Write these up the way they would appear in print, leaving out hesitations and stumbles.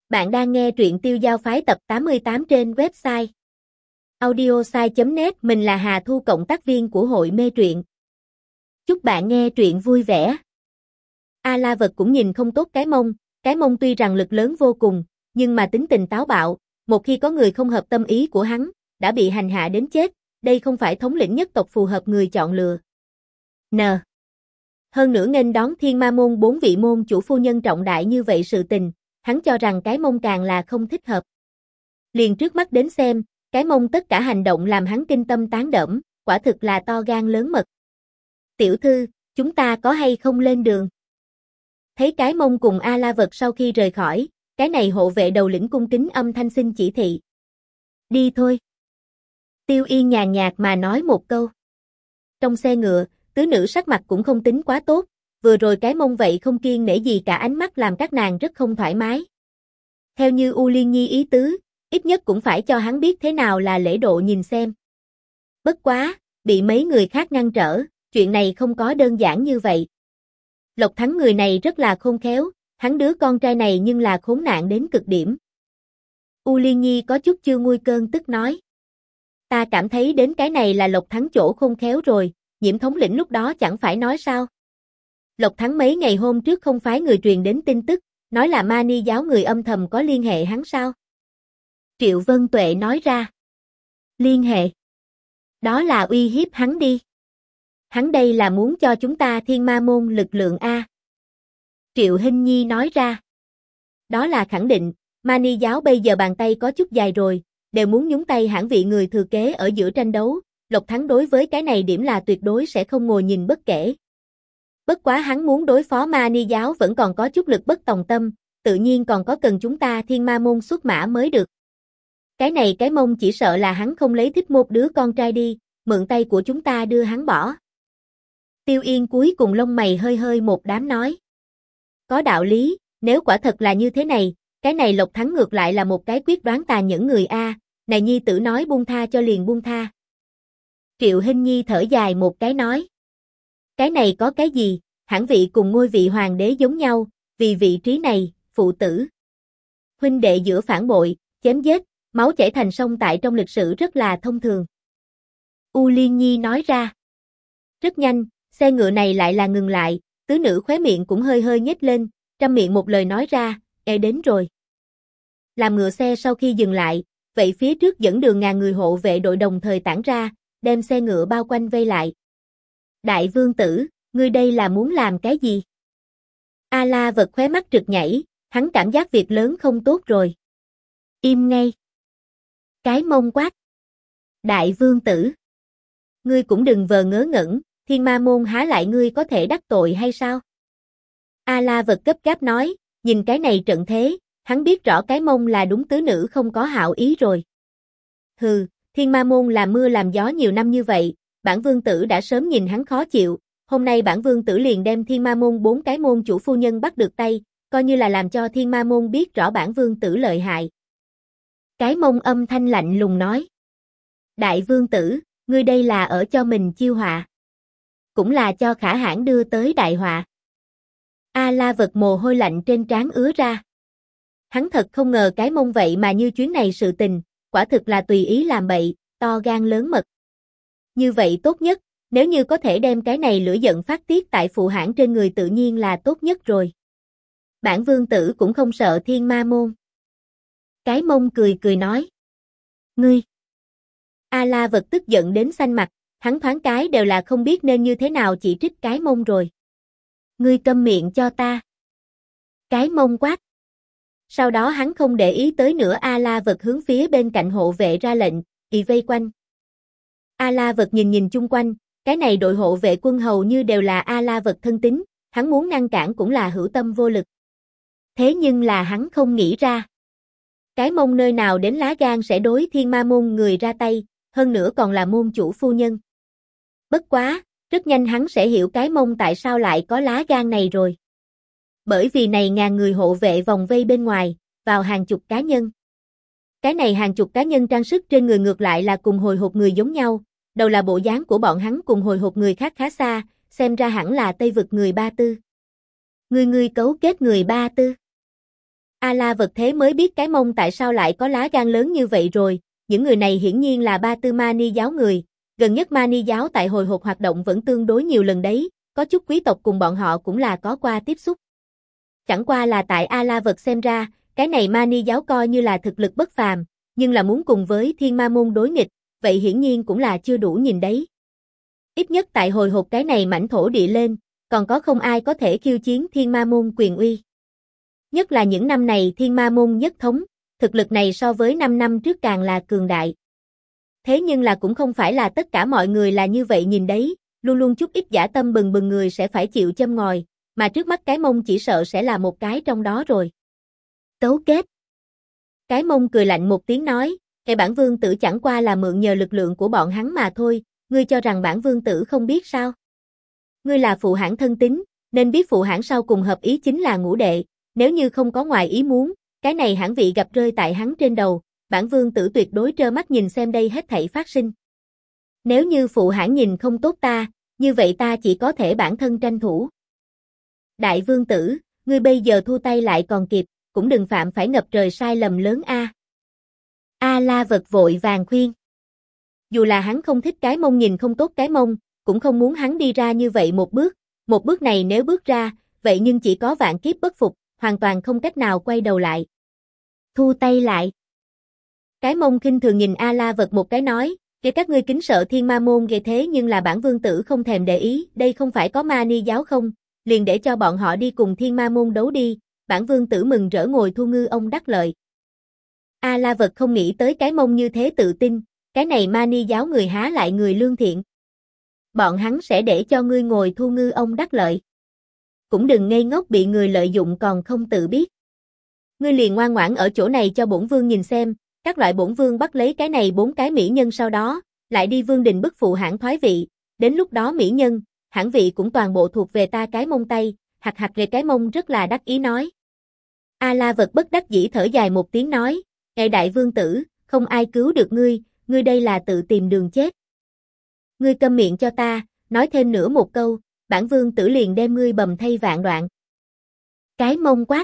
Bạn đang nghe truyện Tiêu Giao Phái tập 88 trên website audiosai.net. Mình là Hà Thu, cộng tác viên của hội mê truyện. Chúc bạn nghe truyện vui vẻ. A La Vật cũng nhìn không tốt cái mông tuy rằng lực lớn vô cùng, nhưng mà tính tình táo bạo, một khi có người không hợp tâm ý của hắn, đã bị hành hạ đến chết, đây không phải thống lĩnh nhất tộc phù hợp người chọn lựa. Hơn nữa nghênh đón Thiên Ma môn 4 vị môn chủ phu nhân trọng đại như vậy sự tình, hắn cho rằng cái mông càng là không thích hợp. Liền trước mắt đến xem, cái mông tất cả hành động làm hắn kinh tâm tán đẫm, quả thực là to gan lớn mật. Tiểu thư, chúng ta có hay không lên đường? Thấy cái mông cùng A La Vật sau khi rời khỏi, cái này hộ vệ đầu lĩnh cung kính âm thanh xin chỉ thị. Đi thôi. Tiêu Yên nhàn nhạt mà nói một câu. Trong xe ngựa, tứ nữ sắc mặt cũng không tính quá tốt, vừa rồi cái mông vậy không kiêng nể gì cả, ánh mắt làm các nàng rất không thoải mái. Theo như U Liên Nhi ý tứ, ít nhất cũng phải cho hắn biết thế nào là lễ độ nhìn xem. Bất quá, bị mấy người khác ngăn trở, chuyện này không có đơn giản như vậy. Lộc Thắng người này rất là khôn khéo, hắn đứa con trai này nhưng là khốn nạn đến cực điểm. U Liên Nhi có chút chưa nguôi cơn tức nói. Ta cảm thấy đến cái này là Lộc Thắng chỗ khôn khéo rồi, Nhiễm thống lĩnh lúc đó chẳng phải nói sao. Lộc Thắng mấy ngày hôm trước không phái người truyền đến tin tức, nói là Ma Ni giáo người âm thầm có liên hệ hắn sao? Triệu Vân Tuệ nói ra. Liên hệ? Đó là uy hiếp hắn đi. Hắn đây là muốn cho chúng ta Thiên Ma môn lực lượng A. Triệu Hinh Nhi nói ra. Đó là khẳng định, Ma Ni giáo bây giờ bàn tay có chút dài rồi, đều muốn nhúng tay hãng vị người thừa kế ở giữa tranh đấu, Lộc Thắng đối với cái này điểm là tuyệt đối sẽ không ngồi nhìn bất kể. Bất quá hắn muốn đối phó Ma Ni giáo vẫn còn có chút lực bất tòng tâm, tự nhiên còn có cần chúng ta Thiên Ma môn xuất mã mới được. Cái này cái mông chỉ sợ là hắn không lấy thích một đứa con trai đi, mượn tay của chúng ta đưa hắn bỏ. Tiêu Yên cuối cùng lông mày hơi hơi một đám nói. Có đạo lý, nếu quả thật là như thế này, cái này Lộc Thắng ngược lại là một cái quyết đoán tàn nhẫn người A, này nhi tử nói buông tha cho liền buông tha. Triệu Hinh Nhi thở dài một cái nói. Cái này có cái gì, hãng vị cùng ngôi vị hoàng đế giống nhau, vì vị trí này, phụ tử. Huynh đệ giữa phản bội, chém giết, máu chảy thành sông tại trong lịch sử rất là thông thường. U Liên Nhi nói ra. Rất nhanh, xe ngựa này lại là ngừng lại, tứ nữ khóe miệng cũng hơi hơi nhếch lên, trăm miệng một lời nói ra, đến rồi. Làm ngựa xe sau khi dừng lại, vậy phía trước dẫn đường ngàn người hộ vệ đội đồng thời tản ra, đem xe ngựa bao quanh vây lại. Đại vương tử, ngươi đây là muốn làm cái gì? A La Vật khóe mắt rực nhảy, hắn cảm giác việc lớn không tốt rồi. Im ngay. Cái mông quát. Đại vương tử. Ngươi cũng đừng vờ ngớ ngẩn, Thiên Ma môn há lại ngươi có thể đắc tội hay sao? A La Vật gấp gáp nói, nhìn cái này trận thế, hắn biết rõ cái mông là đúng tứ nữ không có hảo ý rồi. Hừ, Thiên Ma môn làm mưa làm gió nhiều năm như vậy, bản vương tử đã sớm nhìn hắn khó chịu, hôm nay bản vương tử liền đem Thiên Ma môn 4 cái môn chủ phu nhân bắt được tay, coi như là làm cho Thiên Ma môn biết rõ bản vương tử lợi hại. Cái mông âm thanh lạnh lùng nói. Đại vương tử, ngươi đây là ở cho mình chiêu họa. Cũng là cho Khả Hãn đưa tới đại họa. A La Vật mồ hôi lạnh trên trán ứa ra. Hắn thật không ngờ cái mông vậy mà như chuyến này sự tình, quả thực là tùy ý làm bậy, to gan lớn mật. Như vậy tốt nhất, nếu như có thể đem cái này lửa giận phát tiết tại phụ hãn trên người tự nhiên là tốt nhất rồi. Bản vương tử cũng không sợ Thiên Ma môn. Cái mông cười cười nói. Ngươi. A La Vật tức giận đến xanh mặt, hắn thoáng cái đều là không biết nên như thế nào chỉ trích cái mông rồi. Ngươi câm miệng cho ta. Cái mông quát. Sau đó hắn không để ý tới nữa, A La Vật hướng phía bên cạnh hộ vệ ra lệnh, vây quanh. A La Vật nhìn nhìn chung quanh, cái này đội hộ vệ quân hầu như đều là A La Vật thân tín, hắn muốn ngăn cản cũng là hữu tâm vô lực. Thế nhưng là hắn không nghĩ ra. Cái mông nơi nào đến lá gan sẽ đối Thiên Ma môn người ra tay, hơn nữa còn là môn chủ phu nhân. Bất quá, rất nhanh hắn sẽ hiểu cái mông tại sao lại có lá gan này rồi. Bởi vì này ngàn người hộ vệ vòng vây bên ngoài, vào hàng chục cá nhân. Cái này hàng chục cá nhân trang sức trên người ngược lại là cùng hồi hộp người giống nhau, đầu là bộ dáng của bọn hắn cùng hồi hộp người khác khá xa, xem ra hẳn là Tây vực người Ba Tư. Ngươi cấu kết người Ba Tư. A La Vật thế mới biết cái mông tại sao lại có lá gan lớn như vậy rồi, những người này hiển nhiên là Ba Tư Mani giáo người, gần nhất Mani giáo tại hồi hộp hoạt động vẫn tương đối nhiều lần đấy, có chút quý tộc cùng bọn họ cũng là có qua tiếp xúc. Chẳng qua là tại A La Vật xem ra, cái này Mani giáo coi như là thực lực bất phàm, nhưng là muốn cùng với Thiên Ma Môn đối nghịch, vậy hiển nhiên cũng là chưa đủ nhìn đấy. Ít nhất tại hồi hộp cái này mảnh thổ địa lên, còn có không ai có thể khiêu chiến Thiên Ma Môn quyền uy. Nhất là những năm này Thiên Ma Môn nhất thống, thực lực này so với 5 năm trước càng là cường đại. Thế nhưng là cũng không phải là tất cả mọi người là như vậy nhìn đấy, luôn luôn chút ít dã tâm bừng bừng người sẽ phải chịu châm ngòi, mà trước mắt cái mông chỉ sợ sẽ là một cái trong đó rồi. Cấu kết. Cái mông cười lạnh một tiếng nói, cái bản vương tử chẳng qua là mượn nhờ lực lượng của bọn hắn mà thôi, ngươi cho rằng bản vương tử không biết sao? Ngươi là phụ hãng thân tín, nên biết phụ hãng sau cùng hợp ý chính là ngũ đệ, nếu như không có ngoài ý muốn, cái này hãng vị gặp rơi tại hắn trên đầu, bản vương tử tuyệt đối trơ mắt nhìn xem đây hết thảy phát sinh. Nếu như phụ hãng nhìn không tốt ta, như vậy ta chỉ có thể bản thân tranh thủ. Đại vương tử, ngươi bây giờ thu tay lại còn kịp, cũng đừng phạm phải ngập trời sai lầm lớn a. A La Vật vội vàng khuyên. Dù là hắn không thích cái mông nhìn không tốt cái mông, cũng không muốn hắn đi ra như vậy một bước này nếu bước ra, vậy nhưng chỉ có vạn kiếp bất phục, hoàn toàn không cách nào quay đầu lại. Thu tay lại. Cái mông khinh thường nhìn A La Vật một cái nói, kể các ngươi kính sợ Thiên Ma Môn ghê thế nhưng là bản vương tử không thèm để ý, đây không phải có Mani giáo không, liền để cho bọn họ đi cùng Thiên Ma Môn đấu đi, bản vương tử mừng rỡ ngồi thu ngư ông đắc lợi. A La Vật không nghĩ tới cái mông như thế tự tin, cái này Mani giáo người há lại người lương thiện. Bọn hắn sẽ để cho ngươi ngồi thu ngư ông đắc lợi. Cũng đừng ngây ngốc bị người lợi dụng còn không tự biết. Ngươi liền ngoan ngoãn ở chỗ này cho bổn vương nhìn xem, các loại bổn vương bắt lấy cái này 4 cái mỹ nhân sau đó, lại đi vương đình bức phụ hãng thoái vị, đến lúc đó mỹ nhân, hãng vị cũng toàn bộ thuộc về ta cái mông tay, hạc hạc về cái mông rất là đắc ý nói. A La Vật bất đắc dĩ thở dài một tiếng nói, "Ngài đại vương tử, không ai cứu được ngươi đây là tự tìm đường chết. Ngươi câm miệng cho ta, nói thêm nữa một câu, bản vương tử liền đem ngươi bầm thây vạn đoạn." Cái mông quát.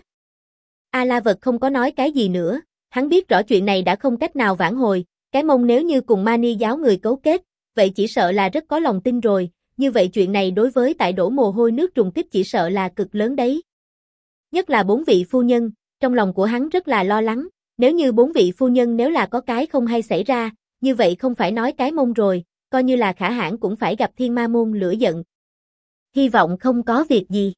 A La Vật không có nói cái gì nữa, hắn biết rõ chuyện này đã không cách nào vãn hồi, cái mông nếu như cùng Mani giáo người cấu kết, vậy chỉ sợ là rất có lòng tin rồi, như vậy chuyện này đối với tại đổ mồ hôi nước trùng kích chỉ sợ là cực lớn đấy. Nhất là 4 vị phu nhân, trong lòng của hắn rất là lo lắng, nếu như 4 vị phu nhân nếu là có cái không hay xảy ra, như vậy không phải nói cái mông rồi, coi như là Khả Hãn cũng phải gặp Thiên Ma Môn lửa giận. Hy vọng không có việc gì.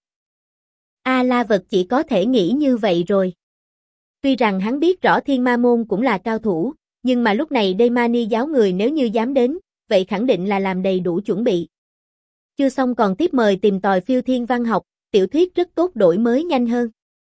A La Vật chỉ có thể nghĩ như vậy rồi. Tuy rằng hắn biết rõ Thiên Ma Môn cũng là cao thủ, nhưng mà lúc này đây Mani giáo người nếu như dám đến, vậy khẳng định là làm đầy đủ chuẩn bị. Chưa xong còn tiếp mời tìm tòi phiêu thiên văn học, tiểu thuyết rất tốt đổi mới nhanh hơn.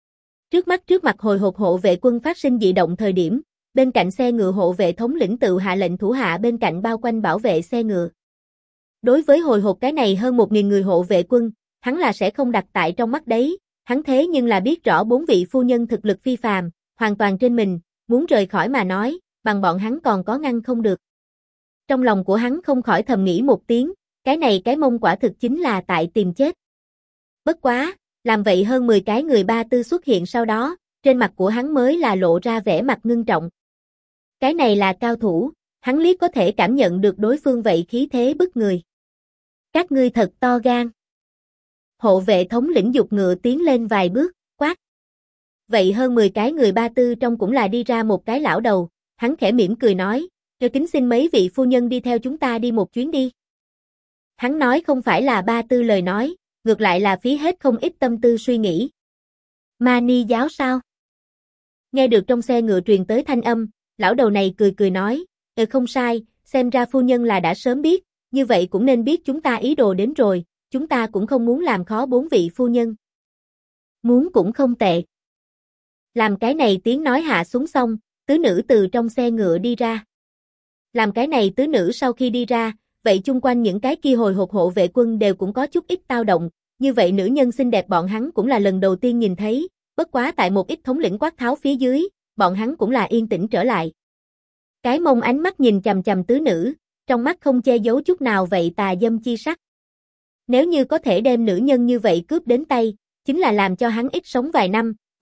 Trước mặt hồi hộp hộ vệ quân phát sinh dị động thời điểm, bên cạnh xe ngựa hộ vệ thống lĩnh tự hạ lệnh thủ hạ bên cạnh bao quanh bảo vệ xe ngựa. Đối với hồi hộp cái này hơn 1.000 người hộ vệ quân, hắn là sẽ không đặt tại trong mắt đấy, hắn thế nhưng là biết rõ 4 vị phu nhân thực lực phi phàm, hoàn toàn trên mình, muốn rời khỏi mà nói, bằng bọn hắn còn có ngăn không được. Trong lòng của hắn không khỏi thầm nghĩ một tiếng, cái này cái mông quả thực chính là tại tìm chết. Bất quá, làm vậy hơn 10 cái người Ba Tư xuất hiện sau đó, trên mặt của hắn mới là lộ ra vẻ mặt ngưng trọng. Cái này là cao thủ, hắn liếc có thể cảm nhận được đối phương vậy khí thế bức người. Các ngươi thật to gan. Hộ vệ thống lĩnh dục ngựa tiến lên vài bước, quát. Vậy hơn 10 cái người Ba Tư trong cũng là đi ra một cái lão đầu, hắn khẽ mỉm cười nói, "Tôi kính xin mấy vị phu nhân đi theo chúng ta đi một chuyến đi." Hắn nói không phải là Ba Tư lời nói, ngược lại là phí hết không ít tâm tư suy nghĩ. Mani giáo sao? Nghe được trong xe ngựa truyền tới thanh âm, lão đầu này cười cười nói, không sai, xem ra phu nhân là đã sớm biết, như vậy cũng nên biết chúng ta ý đồ đến rồi, chúng ta cũng không muốn làm khó 4 vị phu nhân. Muốn cũng không tệ. Làm cái này tiếng nói hạ xuống xong, tứ nữ từ trong xe ngựa đi ra. Làm cái này tứ nữ sau khi đi ra, vậy chung quanh những cái kia hồi hộp hộ vệ quân đều cũng có chút ít tao động, như vậy nữ nhân xinh đẹp bọn hắn cũng là lần đầu tiên nhìn thấy, bất quá tại một ít thống lĩnh quát tháo phía dưới, bọn hắn cũng là yên tĩnh trở lại. Cái mông ánh mắt nhìn chằm chằm tứ nữ, trong mắt không che giấu chút nào vậy tà dâm chi sắc. Nếu như có thể đem nữ nhân như vậy cướp đến tay, chính là làm cho hắn ít sống vài năm,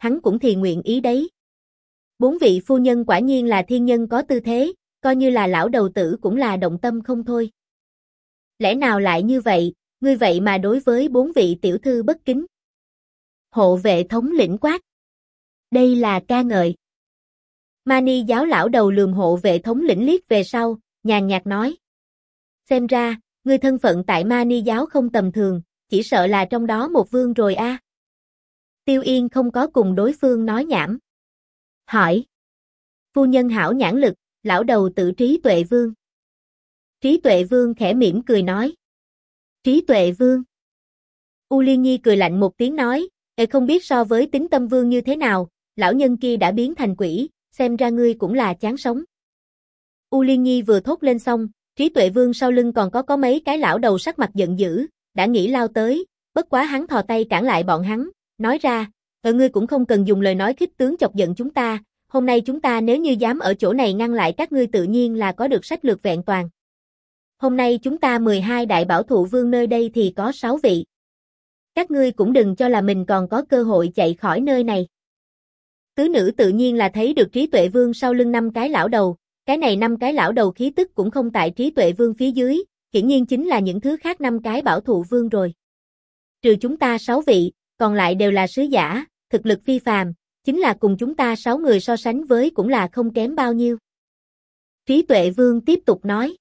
hắn cũng thì nguyện ý đấy. 4 vị phu nhân quả nhiên là thiên nhân có tư thế, coi như là lão đầu tử cũng là động tâm không thôi. Lẽ nào lại như vậy, ngươi vậy mà đối với 4 vị tiểu thư bất kính? Hộ vệ thống lĩnh quát. Đây là ca ngợi. Mani giáo lão đầu lườm hộ vệ thống lĩnh liếc về sau, nhàn nhạt nói. Xem ra, ngươi thân phận tại Mani giáo không tầm thường, chỉ sợ là trong đó một vương rồi a. Tiêu Yên không có cùng đối phương nói nhảm. Hỏi. Phu nhân hảo nhãn lực, lão đầu tự Trí Tuệ Vương. Trí Tuệ Vương khẽ mỉm cười nói. Trí Tuệ Vương. U Liên Nhi cười lạnh một tiếng nói, không biết so với Tính Tâm Vương như thế nào, lão nhân kia đã biến thành quỷ, xem ra ngươi cũng là chán sống. U Liên Nhi vừa thốt lên xong, Trí Tuệ Vương sau lưng còn có mấy cái lão đầu sắc mặt giận dữ, đã nghĩ lao tới, bất quá hắn thò tay cản lại bọn hắn, nói ra, ngươi cũng không cần dùng lời nói khích tướng chọc giận chúng ta, hôm nay chúng ta nếu như dám ở chỗ này ngăn lại các ngươi tự nhiên là có được sách lược vẹn toàn. Hôm nay chúng ta 12 đại bảo thụ vương nơi đây thì có 6 vị. Các ngươi cũng đừng cho là mình còn có cơ hội chạy khỏi nơi này. Tứ nữ tự nhiên là thấy được Trí Tuệ Vương sau lưng 5 cái lão đầu, cái này 5 cái lão đầu khí tức cũng không tại Trí Tuệ Vương phía dưới, hiển nhiên chính là những thứ khác 5 cái bảo thụ vương rồi. Trừ chúng ta 6 vị, còn lại đều là sứ giả, thực lực phi phàm, chính là cùng chúng ta 6 người so sánh với cũng là không kém bao nhiêu. Trí Tuệ Vương tiếp tục nói.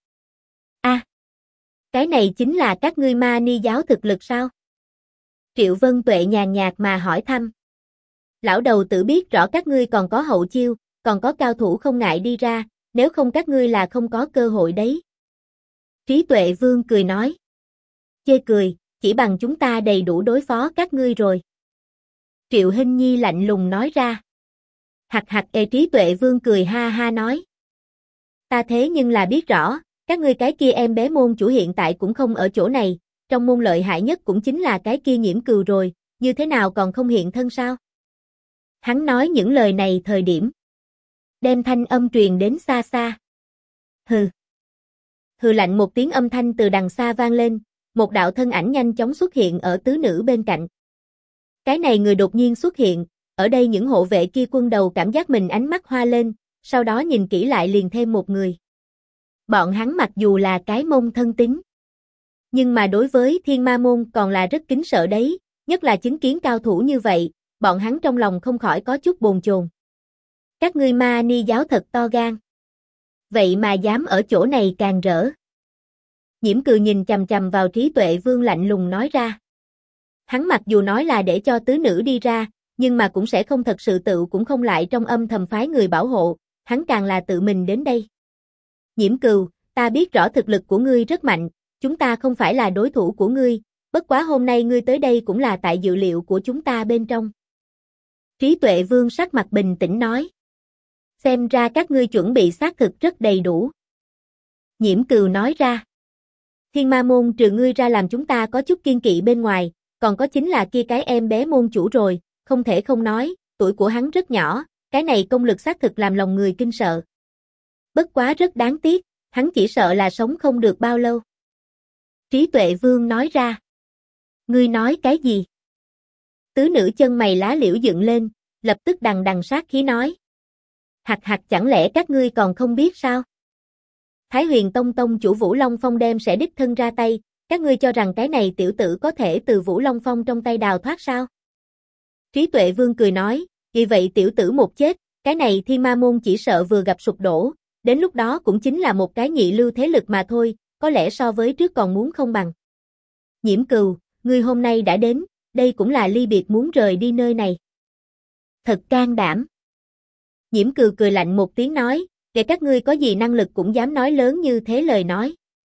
Cái này chính là các ngươi Mani giáo thực lực sao? Triệu Vân Tuệ nhàn nhạt mà hỏi thăm. Lão đầu tử biết rõ các ngươi còn có hậu chiêu, còn có cao thủ không ngại đi ra, nếu không các ngươi là không có cơ hội đấy. Trí Tuệ Vương cười nói. Chê cười, chỉ bằng chúng ta đầy đủ đối phó các ngươi rồi. Triệu Hinh Nhi lạnh lùng nói ra. Hạc hạc. Trí Tuệ Vương cười ha ha nói. Ta thế nhưng là biết rõ, các ngươi cái kia em bé môn chủ hiện tại cũng không ở chỗ này, trong môn lợi hại nhất cũng chính là cái kia Nhiễm Cừu rồi, như thế nào còn không hiện thân sao? Hắn nói những lời này thời điểm, đem thanh âm truyền đến xa xa. Hừ. Hừ lạnh một tiếng âm thanh từ đằng xa vang lên, một đạo thân ảnh nhanh chóng xuất hiện ở tứ nữ bên cạnh. Cái này người đột nhiên xuất hiện, ở đây những hộ vệ kia quân đầu cảm giác mình ánh mắt hoa lên, sau đó nhìn kỹ lại liền thêm một người. Bọn hắn mặc dù là cái môn thân tín, nhưng mà đối với Thiên Ma môn còn là rất kính sợ đấy, nhất là chứng kiến cao thủ như vậy, bọn hắn trong lòng không khỏi có chút bồn chồn. Các ngươi Mani giáo thật to gan. Vậy mà dám ở chỗ này càng rỡ. Nhiễm Cừu nhìn chằm chằm vào Trí Tuệ Vương lạnh lùng nói ra. Hắn mặc dù nói là để cho tứ nữ đi ra, nhưng mà cũng sẽ không thật sự tự cũng không lại trong âm thầm phái người bảo hộ, hắn càng là tự mình đến đây. Nhiễm Cừu, ta biết rõ thực lực của ngươi rất mạnh, chúng ta không phải là đối thủ của ngươi, bất quá hôm nay ngươi tới đây cũng là tại dự liệu của chúng ta bên trong. Trí Tuệ Vương sắc mặt bình tĩnh nói. Xem ra các ngươi chuẩn bị xác thực rất đầy đủ. Nhiễm Cừu nói ra. Thiên Ma môn trừ ngươi ra làm chúng ta có chút kiên kỵ bên ngoài, còn có chính là kia cái em bé môn chủ rồi, không thể không nói, tuổi của hắn rất nhỏ, cái này công lực xác thực làm lòng người kinh sợ. Bất quá rất đáng tiếc, hắn chỉ sợ là sống không được bao lâu. Trí Tuệ Vương nói ra. Ngươi nói cái gì? Tứ nữ chân mày lá liễu dựng lên, lập tức đằng đằng sát khí nói. Hạc hạc, chẳng lẽ các ngươi còn không biết sao? Thái Huyền Tông tông chủ Vũ Long Phong đem sẽ đích thân ra tay, các ngươi cho rằng cái này tiểu tử có thể từ Vũ Long Phong trong tay đào thoát sao? Trí Tuệ Vương cười nói, vì vậy tiểu tử một chết, cái này Thiên Ma môn chỉ sợ vừa gặp sụp đổ, đến lúc đó cũng chính là một cái nhị lưu thế lực mà thôi, có lẽ so với trước còn muốn không bằng. Nhiễm Cừu, ngươi hôm nay đã đến, đây cũng là ly biệt muốn rời đi nơi này. Thật can đảm. Nhiễm Cừu cười lạnh một tiếng nói, để các ngươi có gì năng lực cũng dám nói lớn như thế lời nói.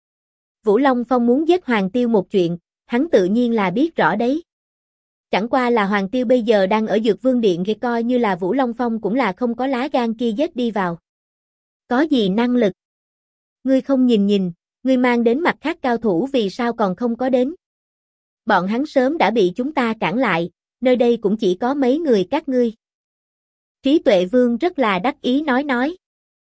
Vũ Long Phong muốn giết Hoàng Tiêu một chuyện, hắn tự nhiên là biết rõ đấy. Chẳng qua là Hoàng Tiêu bây giờ đang ở Dược Vương Điện thì coi như là Vũ Long Phong cũng là không có lá gan kia giết đi vào. Có gì năng lực? Ngươi không nhìn, ngươi mang đến mặt khác cao thủ vì sao còn không có đến? Bọn hắn sớm đã bị chúng ta cản lại, nơi đây cũng chỉ có mấy người các ngươi. Trí Tuệ Vương rất là đắc ý nói.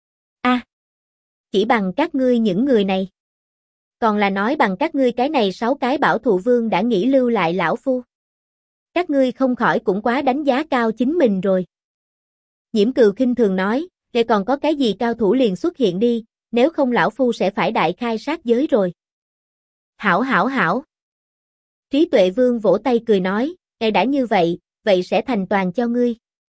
Chỉ bằng các ngươi những người này. Còn là nói bằng các ngươi cái này 6 cái bảo thụ vương đã nghĩ lưu lại lão phu. Các ngươi không khỏi cũng quá đánh giá cao chính mình rồi. Nhiễm Cừu khinh thường nói, để còn có cái gì cao thủ liền xuất hiện đi, nếu không lão phu sẽ phải đại khai sát giới rồi. Hảo hảo hảo. Trí Tuệ Vương vỗ tay cười nói, đã như vậy, vậy sẽ thành toàn cho ngươi.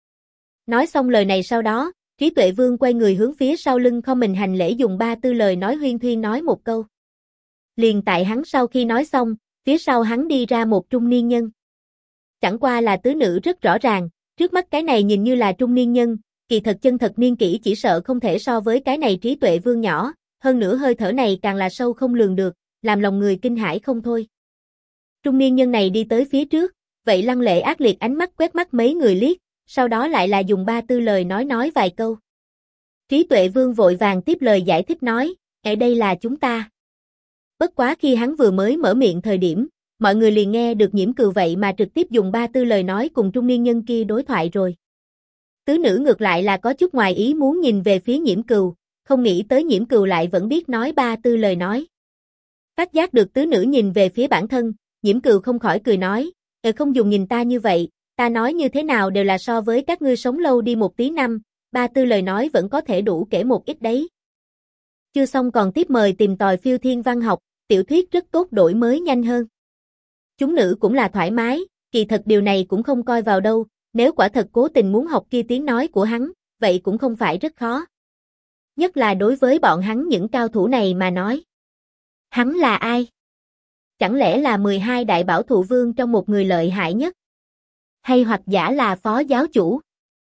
Nói xong lời này sau đó, Trí Tuệ Vương quay người hướng phía sau lưng không mình hành lễ dùng 3-4 lời nói huyên thuyên nói một câu. Liền tại hắn sau khi nói xong, phía sau hắn đi ra một trung niên nhân. Chẳng qua là tứ nữ rất rõ ràng, trước mắt cái này nhìn như là trung niên nhân, kỳ thật chân thật niên kỷ chỉ sợ không thể so với cái này Trí Tuệ Vương nhỏ, hơn nữa hơi thở này càng là sâu không lường được, làm lòng người kinh hãi không thôi. Trung niên nhân này đi tới phía trước, vậy lăng lệ ác liệt ánh mắt quét mắt mấy người liếc, sau đó lại là dùng 3-4 lời nói vài câu. Trí Tuệ Vương vội vàng tiếp lời giải thích nói, ở đây là chúng ta. Bất quá khi hắn vừa mới mở miệng thời điểm, mọi người liền nghe được Nhiễm Cừu vậy mà trực tiếp dùng 3-4 lời nói cùng trung niên nhân kia đối thoại rồi. Tứ nữ ngược lại là có chút ngoài ý muốn nhìn về phía Nhiễm Cừu, không nghĩ tới Nhiễm Cừu lại vẫn biết nói 3-4 lời nói. Phát giác được tứ nữ nhìn về phía bản thân, Nhiễm Cừu không khỏi cười nói, không dùng nhìn ta như vậy, ta nói như thế nào đều là so với các ngươi sống lâu đi một tí năm, 3-4 lời nói vẫn có thể đủ kể một ít đấy. Chưa xong còn tiếp mời tìm tòi phiêu thiên văn học, tiểu thuyết rất tốt đổi mới nhanh hơn. Chúng nữ cũng là thoải mái, kỳ thật điều này cũng không coi vào đâu, nếu quả thật cố tình muốn học kia tiếng nói của hắn, vậy cũng không phải rất khó. Nhất là đối với bọn hắn những cao thủ này mà nói. Hắn là ai? Chẳng lẽ là 12 đại bảo thụ vương trong một người lợi hại nhất? Hay hoặc giả là phó giáo chủ?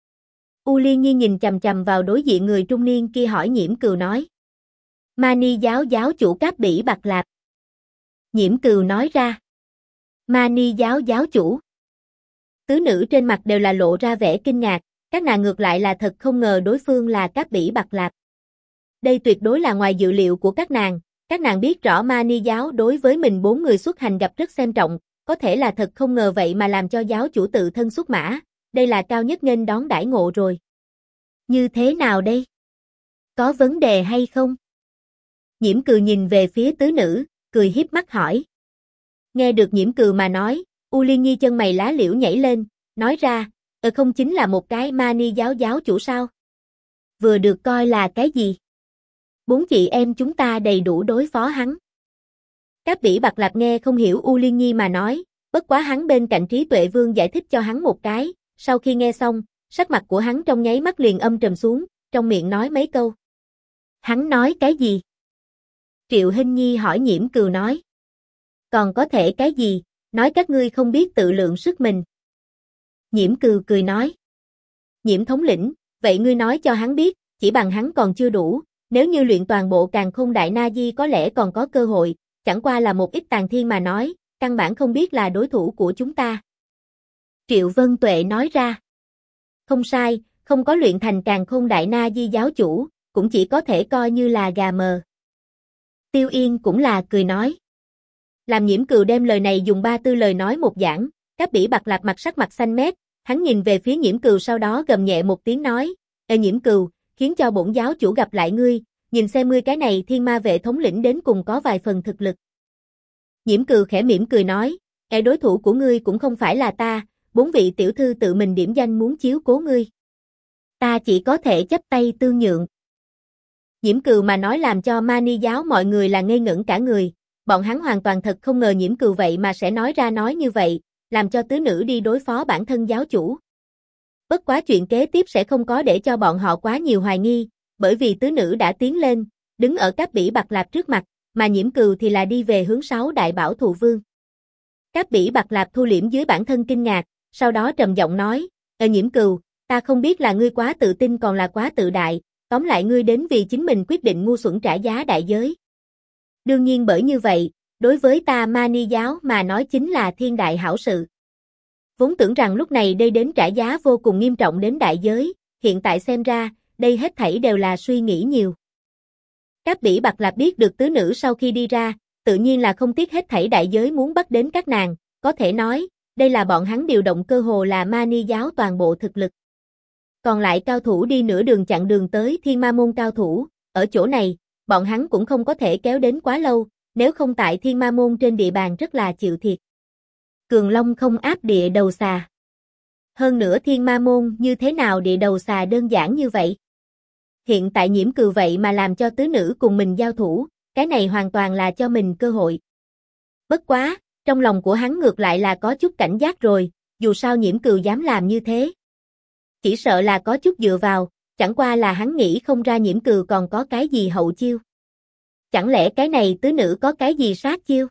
U Liên Nhi nhìn chằm chằm vào đối diện người trung niên kia hỏi Nhiễm Cừu nói. Mani giáo giáo chủ Cáp Bỉ Bạc Lạp. Nhiễm Cừu nói ra. Mani giáo giáo chủ. Tứ nữ trên mặt đều là lộ ra vẻ kinh ngạc, các nàng ngược lại là thật không ngờ đối phương là Cáp Bỉ Bạc Lạp. Đây tuyệt đối là ngoài dự liệu của các nàng biết rõ Mani giáo đối với mình 4 người xuất hành gặp rất xem trọng, có thể là thật không ngờ vậy mà làm cho giáo chủ tự thân xuất mã, đây là cao nhất nghênh đón đãi ngộ rồi. Như thế nào đây? Có vấn đề hay không? Nhiễm Cừu nhìn về phía tứ nữ, cười hiếp mắt hỏi. Nghe được Nhiễm Cừu mà nói, U Liên Nhi chân mày lá liễu nhảy lên, nói ra, không chính là một cái Mani giáo giáo chủ sao? Vừa được coi là cái gì? 4 chị em chúng ta đầy đủ đối phó hắn. Cáp Bỉ Bạc Lạp nghe không hiểu U Liên Nhi mà nói, bất quá hắn bên cạnh Trí Tuệ Vương giải thích cho hắn một cái, sau khi nghe xong, sắc mặt của hắn trong nháy mắt liền âm trầm xuống, trong miệng nói mấy câu. Hắn nói cái gì? Triệu Hinh Nhi hỏi Nhiễm Cừu nói. Còn có thể cái gì, nói các ngươi không biết tự lượng sức mình. Nhiễm Cừu cười nói. Nhiễm thống lĩnh, vậy ngươi nói cho hắn biết, chỉ bằng hắn còn chưa đủ, nếu như luyện toàn bộ Càn Khôn Đại Na Di có lẽ còn có cơ hội, chẳng qua là một ít tàn thiên mà nói, căn bản không biết là đối thủ của chúng ta. Triệu Vân Tuệ nói ra. Không sai, không có luyện thành Càn Khôn Đại Na Di giáo chủ, cũng chỉ có thể coi như là gà mờ. Tiêu Yên cũng là cười nói. Làm Nhiễm Cừu đem lời này dùng 3-4 lời nói một giảng, Cáp Bỉ Bạc Lạp sắc mặt xanh mét, hắn nhìn về phía Nhiễm Cừu sau đó gầm nhẹ một tiếng nói, Nhiễm Cừu, khiến cho bổn giáo chủ gặp lại ngươi, nhìn xem ngươi cái này thiên ma vệ thống lĩnh đến cùng có vài phần thực lực. Nhiễm Cừu khẽ mỉm cười nói, đối thủ của ngươi cũng không phải là ta, 4 vị tiểu thư tự mình điểm danh muốn chiếu cố ngươi. Ta chỉ có thể chấp tay tương nhượng. Nhiễm Cừu mà nói làm cho Mani giáo mọi người là ngây ngẩn cả người, bọn hắn hoàn toàn thật không ngờ Nhiễm Cừu vậy mà sẽ nói ra nói như vậy, làm cho tứ nữ đi đối phó bản thân giáo chủ. Bất quá chuyện kế tiếp sẽ không có để cho bọn họ quá nhiều hoài nghi, bởi vì tứ nữ đã tiến lên, đứng ở Cáp Bỉ Bạc Lạp trước mặt, mà Nhiễm Cừu thì là đi về hướng 6 đại bảo thụ vương. Cáp Bỉ Bạc Lạp thu liễm dưới bản thân kinh ngạc, sau đó trầm giọng nói, Nhiễm Cừu, ta không biết là ngươi quá tự tin còn là quá tự đại, tóm lại ngươi đến vì chính mình quyết định ngu xuẩn trả giá đại giới. Đương nhiên bởi như vậy, đối với ta Mani giáo mà nói chính là thiên đại hảo sự. Vốn tưởng rằng lúc này đây đến trả giá vô cùng nghiêm trọng đến đại giới, hiện tại xem ra, đây hết thảy đều là suy nghĩ nhiều. Cáp Bỉ Bạc Lạp biết được tứ nữ sau khi đi ra, tự nhiên là không tiếc hết thảy đại giới muốn bắt đến các nàng, có thể nói, đây là bọn hắn điều động cơ hồ là Mani giáo toàn bộ thực lực. Còn lại cao thủ đi nửa đường chặn đường tới Thiên Ma môn cao thủ, ở chỗ này, bọn hắn cũng không có thể kéo đến quá lâu, nếu không tại Thiên Ma môn trên địa bàn rất là chịu thiệt. Cường Long không áp địa đầu xà. Hơn nữa Thiên Ma Môn như thế nào địa đầu xà đơn giản như vậy? Hiện tại Nhiễm Cừu vậy mà làm cho tứ nữ cùng mình giao thủ, cái này hoàn toàn là cho mình cơ hội. Bất quá, trong lòng của hắn ngược lại là có chút cảnh giác rồi, dù sao Nhiễm Cừu dám làm như thế. Chỉ sợ là có chút dựa vào, chẳng qua là hắn nghĩ không ra Nhiễm Cừu còn có cái gì hậu chiêu. Chẳng lẽ cái này tứ nữ có cái gì sát chiêu?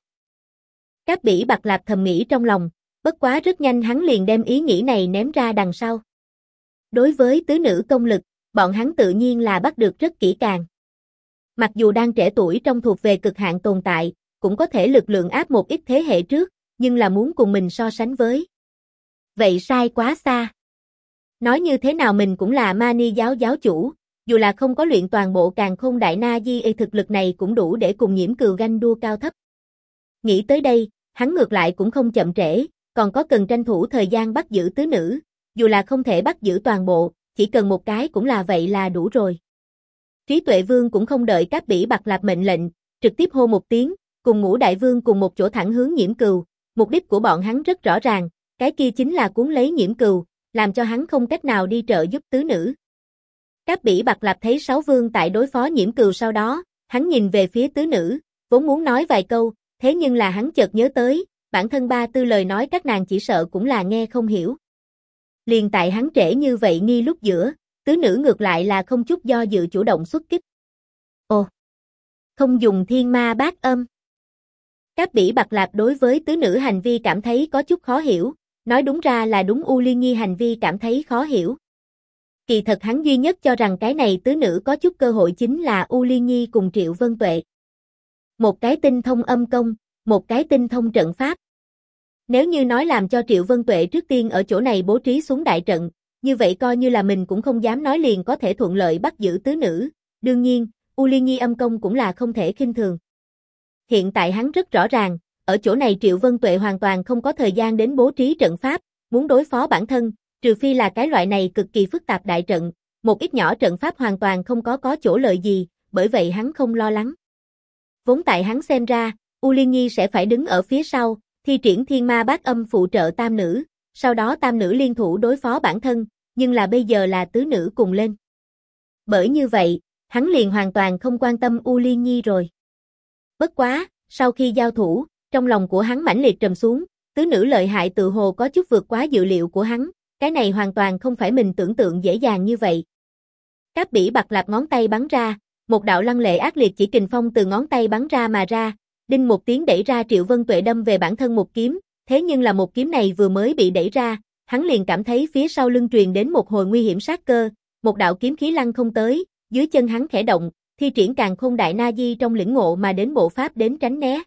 Cáp Bỉ Bạc Lạp thầm nghĩ trong lòng, bất quá rất nhanh hắn liền đem ý nghĩ này ném ra đằng sau. Đối với tứ nữ công lực, bọn hắn tự nhiên là bắt được rất kỹ càng. Mặc dù đang trẻ tuổi trong thuộc về cực hạn tồn tại, cũng có thể lực lượng áp một ít thế hệ trước, nhưng là muốn cùng mình so sánh với. Vậy sai quá xa. Nói như thế nào mình cũng là Mani giáo giáo chủ, dù là không có luyện toàn bộ Càn Khôn Đại Na Di thực lực này cũng đủ để cùng Nhiễm Cừu ganh đua cao thấp. Nghĩ tới đây, hắn ngược lại cũng không chậm trễ, còn có cần tranh thủ thời gian bắt giữ tứ nữ, dù là không thể bắt giữ toàn bộ, chỉ cần một cái cũng là vậy là đủ rồi. Trí Tuệ Vương cũng không đợi Cáp Bỉ Bạc Lạp mệnh lệnh, trực tiếp hô một tiếng, cùng Ngũ Đại Vương cùng một chỗ thẳng hướng Nhiễm Cừu, mục đích của bọn hắn rất rõ ràng, cái kia chính là cuốn lấy Nhiễm Cừu, làm cho hắn không cách nào đi trợ giúp tứ nữ. Cáp Bỉ Bạc Lạp thấy 6 vương tại đối phó Nhiễm Cừu sau đó, hắn nhìn về phía tứ nữ, vốn muốn nói vài câu, thế nhưng là hắn chợt nhớ tới, bản thân ba tư lời nói các nàng chỉ sợ cũng là nghe không hiểu. Liền tại hắn trễ như vậy nghi lúc giữa, tứ nữ ngược lại là không chút do dự chủ động xuất kích. Ồ! Không dùng thiên ma bát âm. Cáp Bỉ Bạc Lạp đối với tứ nữ hành vi cảm thấy có chút khó hiểu, nói đúng ra là đúng U Liên Nhi hành vi cảm thấy khó hiểu. Kỳ thật hắn duy nhất cho rằng cái này tứ nữ có chút cơ hội chính là U Liên Nhi cùng Triệu Vân Tuệ. Một cái tinh thông âm công, một cái tinh thông trận pháp. Nếu như nói làm cho Triệu Vân Tuệ trước tiên ở chỗ này bố trí xuống đại trận, như vậy coi như là mình cũng không dám nói liền có thể thuận lợi bắt giữ tứ nữ. Đương nhiên, U Liên Nhi âm công cũng là không thể khinh thường. Hiện tại hắn rất rõ ràng, ở chỗ này Triệu Vân Tuệ hoàn toàn không có thời gian đến bố trí trận pháp, muốn đối phó bản thân, trừ phi là cái loại này cực kỳ phức tạp đại trận, một ít nhỏ trận pháp hoàn toàn không có chỗ lợi gì, bởi vậy hắn không lo lắng. Vốn tại hắn xem ra, U Liên Nhi sẽ phải đứng ở phía sau, thi triển thiên ma bát âm phụ trợ tam nữ, sau đó tam nữ liên thủ đối phó bản thân, nhưng là bây giờ là tứ nữ cùng lên. Bởi như vậy, hắn liền hoàn toàn không quan tâm U Liên Nhi rồi. Bất quá, sau khi giao thủ, trong lòng của hắn mãnh liệt trầm xuống, tứ nữ lợi hại tự hồ có chút vượt quá dự liệu của hắn, cái này hoàn toàn không phải mình tưởng tượng dễ dàng như vậy. Cáp Bỉ Bạc Lạp ngón tay bắn ra, một đạo lăng lệ ác liệt chỉ kình phong từ ngón tay bắn ra mà ra, đinh một tiếng đẩy ra Triệu Vân Tuệ đâm về bản thân một kiếm, thế nhưng là một kiếm này vừa mới bị đẩy ra, hắn liền cảm thấy phía sau lưng truyền đến một hồi nguy hiểm sát cơ, một đạo kiếm khí lăng không tới, dưới chân hắn khẽ động, thi triển Càn Khôn Đại Na Di trong lĩnh ngộ mà đến bộ pháp đến tránh né.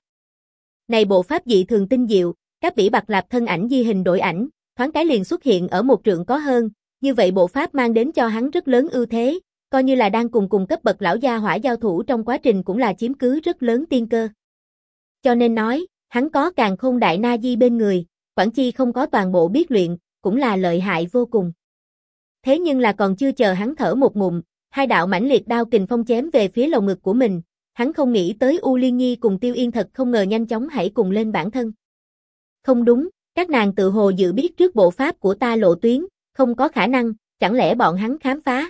Này bộ pháp dị thường tinh diệu, Cáp Bỉ Bạc Lạp thân ảnh di hình đổi ảnh, thoáng cái liền xuất hiện ở một trượng có hơn, như vậy bộ pháp mang đến cho hắn rất lớn ưu thế, coi như là đang cùng cấp bậc lão gia hỏa giao thủ trong quá trình cũng là chiếm cứ rất lớn tiên cơ. Cho nên nói, hắn có Càn Khôn Đại Na Di bên người, quản chi không có toàn bộ biết luyện, cũng là lợi hại vô cùng. Thế nhưng là còn chưa chờ hắn thở một ngụm, hai đạo mãnh liệt đao kình phong chém về phía lồng ngực của mình, hắn không nghĩ tới U Liên Nhi cùng Tiêu Yên thật không ngờ nhanh chóng hãy cùng lên bản thân. Không đúng, các nàng tự hồ dự biết trước bộ pháp của ta lộ tuyến, không có khả năng, chẳng lẽ bọn hắn khám phá.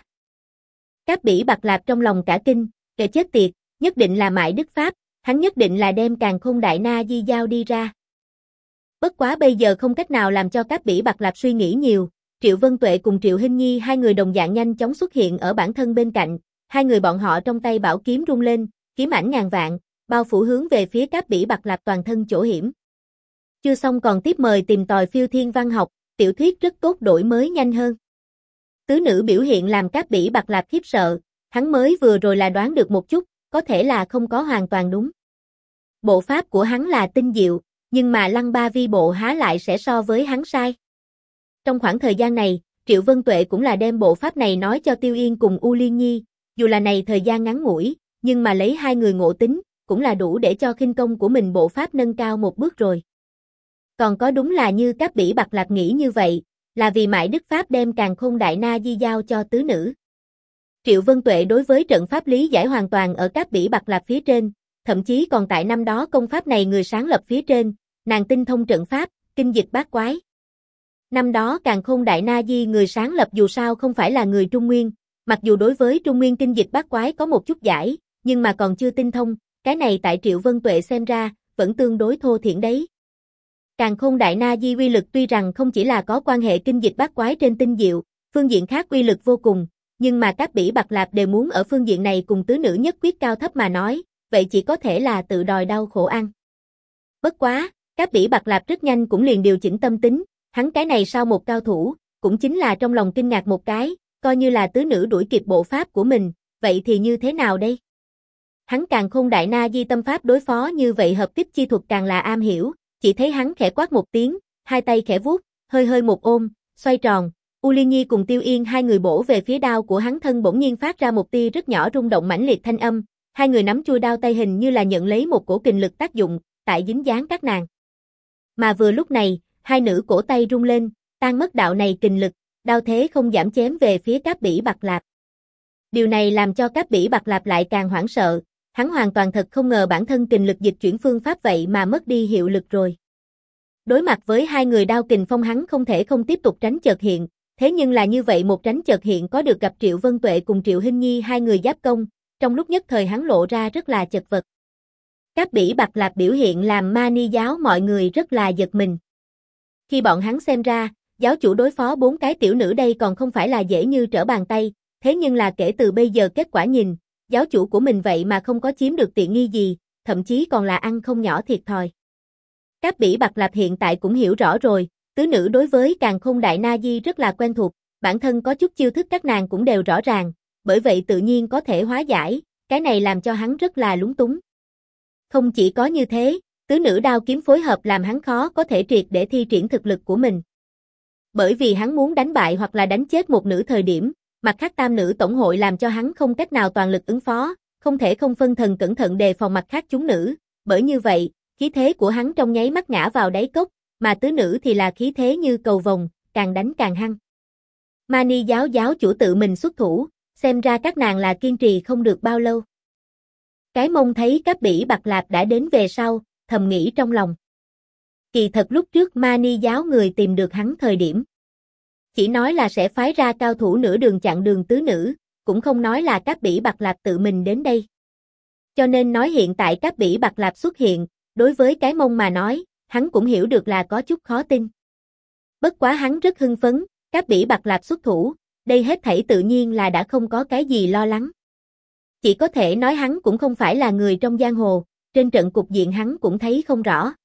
Cáp Bỉ Bạc Lạp trong lòng cả kinh, kẻ chết tiệt, nhất định là Mại Đức Pháp, hắn nhất định là đem Càn Khôn Đại Na Di giao đi ra. Bất quá bây giờ không cách nào làm cho Cáp Bỉ Bạc Lạp suy nghĩ nhiều, Triệu Vân Tuệ cùng Triệu Hinh Nhi hai người đồng dạng nhanh chóng xuất hiện ở bản thân bên cạnh, hai người bọn họ trong tay bảo kiếm rung lên, kiếm ảnh ngàn vạn, bao phủ hướng về phía Cáp Bỉ Bạc Lạp toàn thân chỗ hiểm. Chưa xong còn tiếp mời tìm tòi phiêu thiên văn học, tiểu thuyết rất tốt đổi mới nhanh hơn. Tứ nữ biểu hiện làm Cáp Bỉ Bạc Lạp khiếp sợ, hắn mới vừa rồi là đoán được một chút, có thể là không có hoàn toàn đúng. Bộ pháp của hắn là tinh diệu, nhưng mà Lăng Ba Vi bộ há lại sẽ so với hắn sai. Trong khoảng thời gian này, Triệu Vân Tuệ cũng là đem bộ pháp này nói cho Tiêu Yên cùng U Liên Nhi, dù là này thời gian ngắn ngủi, nhưng mà lấy hai người ngộ tính, cũng là đủ để cho khinh công của mình bộ pháp nâng cao một bước rồi. Còn có đúng là như Cáp Bỉ Bạc Lạp nghĩ như vậy, là vì Mại Đức Pháp đem Càn Khôn Đại Na Di giao cho tứ nữ. Triệu Vân Tuệ đối với trận pháp lý giải hoàn toàn ở Cáp Bỉ Bạc Lạp phía trên, thậm chí còn tại năm đó công pháp này người sáng lập phía trên, nàng tinh thông trận pháp, kinh dịch bát quái. Năm đó Càn Khôn Đại Na Di người sáng lập dù sao không phải là người Trung Nguyên, mặc dù đối với Trung Nguyên kinh dịch bát quái có một chút giải, nhưng mà còn chưa tinh thông, cái này tại Triệu Vân Tuệ xem ra, vẫn tương đối thô thiển đấy. Càn Khôn Đại Na Di uy lực tuy rằng không chỉ là có quan hệ kinh dịch bát quái trên tinh diệu, phương diện khác uy lực vô cùng, nhưng mà các Bỉ Bạc Lạp đều muốn ở phương diện này cùng tứ nữ nhất quyết cao thấp mà nói, vậy chỉ có thể là tự đòi đau khổ ăn. Bất quá, các Bỉ Bạc Lạp rất nhanh cũng liền điều chỉnh tâm tính, hắn cái này sao một cao thủ, cũng chính là trong lòng kinh ngạc một cái, coi như là tứ nữ đuổi kịp bộ pháp của mình, vậy thì như thế nào đây? Hắn Càn Khôn Đại Na Di tâm pháp đối phó như vậy hợp kích chi thuật càng là am hiểu, chỉ thấy hắn khẽ quát một tiếng, hai tay khẽ vuốt, hơi hơi một ôm, xoay tròn, U Liên Nhi cùng Tiêu Yên hai người bổ về phía đao của hắn thân bỗng nhiên phát ra một tia rất nhỏ rung động mãnh liệt thanh âm, hai người nắm chui đao tay hình như là nhận lấy một cổ kình lực tác dụng, tại dính dáng các nàng. Mà vừa lúc này, hai nữ cổ tay rung lên, tan mất đạo này kình lực, đao thế không giảm chém về phía các Bỉ Bạc Lạp. Điều này làm cho các Bỉ Bạc Lạp lại càng hoảng sợ, hắn hoàn toàn thật không ngờ bản thân kình lực dịch chuyển phương pháp vậy mà mất đi hiệu lực rồi. Đối mặt với hai người đao kình phong hắn không thể không tiếp tục tránh chợt hiện, thế nhưng là như vậy một tránh chợt hiện có được gặp Triệu Vân Tuệ cùng Triệu Hinh Nhi hai người giáp công, trong lúc nhất thời hắn lộ ra rất là chật vật. Các Bỉ Bạc Lạp biểu hiện làm Ma Ni giáo mọi người rất là giật mình. Khi bọn hắn xem ra, giáo chủ đối phó 4 cái tiểu nữ đây còn không phải là dễ như trở bàn tay, thế nhưng là kể từ bây giờ kết quả nhìn, giáo chủ của mình vậy mà không có chiếm được tiện nghi gì, thậm chí còn là ăn không nhỏ thiệt thòi. Các Bỉ Bạc Lạp hiện tại cũng hiểu rõ rồi, tứ nữ đối với Càn Khôn Đại Na Di rất là quen thuộc, bản thân có chút chiêu thức các nàng cũng đều rõ ràng, bởi vậy tự nhiên có thể hóa giải, cái này làm cho hắn rất là lúng túng. Không chỉ có như thế, tứ nữ đao kiếm phối hợp làm hắn khó có thể triệt để thi triển thực lực của mình. Bởi vì hắn muốn đánh bại hoặc là đánh chết một nữ thời điểm, mặt khác tam nữ tổng hội làm cho hắn không cách nào toàn lực ứng phó, không thể không phân thần cẩn thận đề phòng mặt khác chúng nữ, bởi như vậy, khí thế của hắn trong nháy mắt ngã vào đáy cốc, mà tứ nữ thì là khí thế như cầu vồng, càng đánh càng hăng. Mani giáo giáo chủ tự mình xuất thủ, xem ra các nàng là kiên trì không được bao lâu. Cái Mông thấy các Bỉ Bạc Lạp đã đến về sau, thầm nghĩ trong lòng. Kỳ thật lúc trước Mani giáo người tìm được hắn thời điểm. Chỉ nói là sẽ phái ra cao thủ nửa đường chặn đường tứ nữ, cũng không nói là các Bỉ Bạc Lạp tự mình đến đây. Cho nên nói hiện tại các Bỉ Bạc Lạp xuất hiện, đối với cái Mông mà nói, hắn cũng hiểu được là có chút khó tin. Bất quá hắn rất hưng phấn, các Bỉ Bạc Lạp xuất thủ, đây hết thảy tự nhiên là đã không có cái gì lo lắng. Chỉ có thể nói hắn cũng không phải là người trong giang hồ, trên trận cục diện hắn cũng thấy không rõ.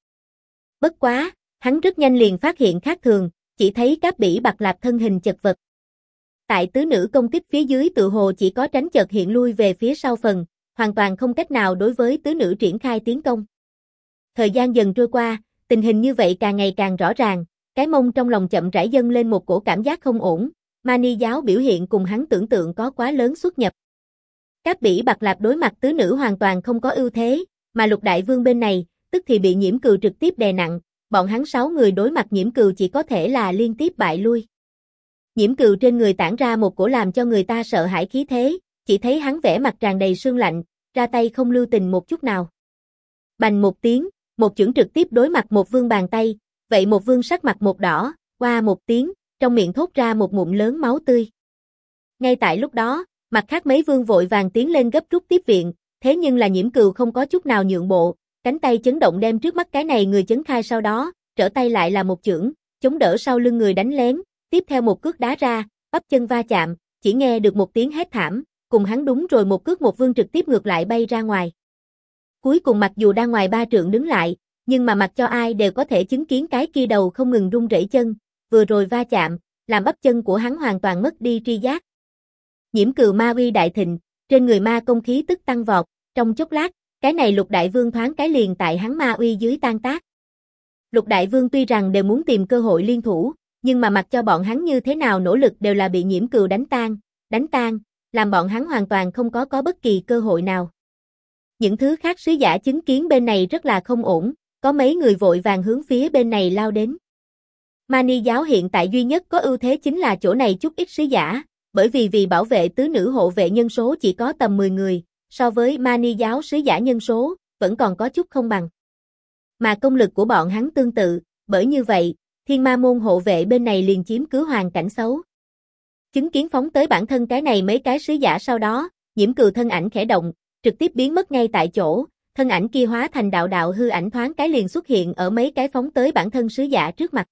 Bất quá, hắn rất nhanh liền phát hiện khác thường, chỉ thấy các Bỉ Bạc Lạp thân hình chật vật. Tại tứ nữ công kích phía dưới tự hồ chỉ có tránh chợt hiện lui về phía sau phần, hoàn toàn không cách nào đối với tứ nữ triển khai tiến công. Thời gian dần trôi qua, tình hình như vậy càng ngày càng rõ ràng, cái Mông trong lòng chậm rãi dâng lên một cổ cảm giác không ổn, Mani giáo biểu hiện cùng hắn tưởng tượng có quá lớn xuất nhập. Các Bỉ Bạc Lạp đối mặt tứ nữ hoàn toàn không có ưu thế, mà Lục Đại Vương bên này, tức thì bị Nhiễm Cừu trực tiếp đè nặng, bọn hắn 6 người đối mặt Nhiễm Cừu chỉ có thể là liên tiếp bại lui. Nhiễm Cừu trên người tản ra một cổ làm cho người ta sợ hãi khí thế, chỉ thấy hắn vẻ mặt tràn đầy sương lạnh, ra tay không lưu tình một chút nào. Bành một tiếng, một chưởng trực tiếp đối mặt một vương bàn tay, vậy một vương sắc mặt một đỏ, qua một tiếng, trong miệng thốt ra một ngụm lớn máu tươi. Ngay tại lúc đó, mặt khác mấy vương vội vàng tiến lên gấp rút tiếp viện, thế nhưng là Nhiễm Cừu không có chút nào nhượng bộ, cánh tay chấn động đem trước mắt cái này người chấn khai sau đó, trở tay lại là một chưởng, chống đỡ sau lưng người đánh lén, tiếp theo một cước đá ra, bắp chân va chạm, chỉ nghe được một tiếng hét thảm, cùng hắn đúng rồi một cước một vương trực tiếp ngược lại bay ra ngoài. Cuối cùng mặc dù đang ngoài 3 trượng đứng lại, nhưng mà mặc cho ai đều có thể chứng kiến cái kia đầu không ngừng rung rẩy chân, vừa rồi va chạm, làm bắp chân của hắn hoàn toàn mất đi tri giác. Nhiễm Cừu ma uy đại thịnh, trên người ma công khí tức tăng vọt, trong chốc lát, cái này Lục Đại Vương thoáng cái liền tại hắn ma uy dưới tan tác. Lục Đại Vương tuy rằng đều muốn tìm cơ hội liên thủ, nhưng mà mặc cho bọn hắn như thế nào nỗ lực đều là bị Nhiễm Cừu đánh tan, làm bọn hắn hoàn toàn không có bất kỳ cơ hội nào. Những thứ khác sứ giả chứng kiến bên này rất là không ổn, có mấy người vội vàng hướng phía bên này lao đến. Mani giáo hiện tại duy nhất có ưu thế chính là chỗ này chút ít sứ giả, bởi vì bảo vệ tứ nữ hộ vệ nhân số chỉ có tầm 10 người, so với Mani giáo sứ giả nhân số, vẫn còn có chút không bằng. Mà công lực của bọn hắn tương tự, bởi như vậy, Thiên Ma môn hộ vệ bên này liền chiếm cứ hoàn cảnh xấu. Chứng kiến phóng tới bản thân cái này mấy cái sứ giả sau đó, Nhiễm Cừu thân ảnh khẽ động, trực tiếp biến mất ngay tại chỗ, thân ảnh kia hóa thành đạo đạo hư ảnh thoáng cái liền xuất hiện ở mấy cái phóng tới bản thân sứ giả trước mặt.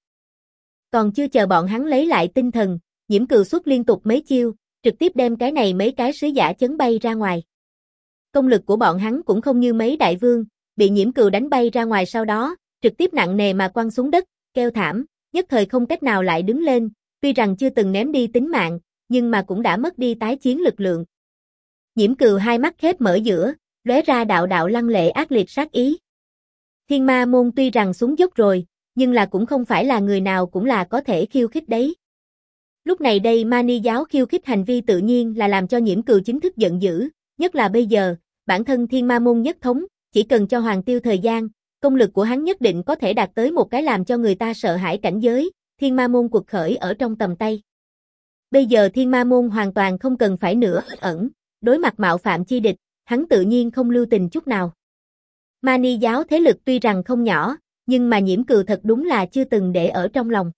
Còn chưa chờ bọn hắn lấy lại tinh thần, Nhiễm Cừu xuất liên tục mấy chiêu, trực tiếp đem cái này mấy cái sứ giả chấn bay ra ngoài. Công lực của bọn hắn cũng không như mấy đại vương, bị Nhiễm Cừu đánh bay ra ngoài sau đó, trực tiếp nặng nề mà quăng xuống đất, kêu thảm, nhất thời không cách nào lại đứng lên, tuy rằng chưa từng ném đi tính mạng, nhưng mà cũng đã mất đi tái chiến lực lượng. Nhiễm Cừu hai mắt khép mở giữa, lóe ra đạo đạo lăng lệ ác liệt sát ý. Thiên Ma môn tuy rằng xuống dốc rồi, nhưng là cũng không phải là người nào cũng là có thể khiêu khích đấy. Lúc này đây Mani giáo khiêu khích hành vi tự nhiên là làm cho Nhiễm Cừu chính thức giận dữ, nhất là bây giờ, bản thân Thiên Ma môn nhất thống, chỉ cần cho Hoàng Tiêu thời gian, công lực của hắn nhất định có thể đạt tới một cái làm cho người ta sợ hãi cảnh giới, Thiên Ma môn cuộc khởi ở trong tầm tay. Bây giờ Thiên Ma môn hoàn toàn không cần phải nữa ẩn, đối mặt mạo phạm chi địch, hắn tự nhiên không lưu tình chút nào. Mani giáo thế lực tuy rằng không nhỏ, nhưng mà Nhiễm Cừu thật đúng là chưa từng để ở trong lòng.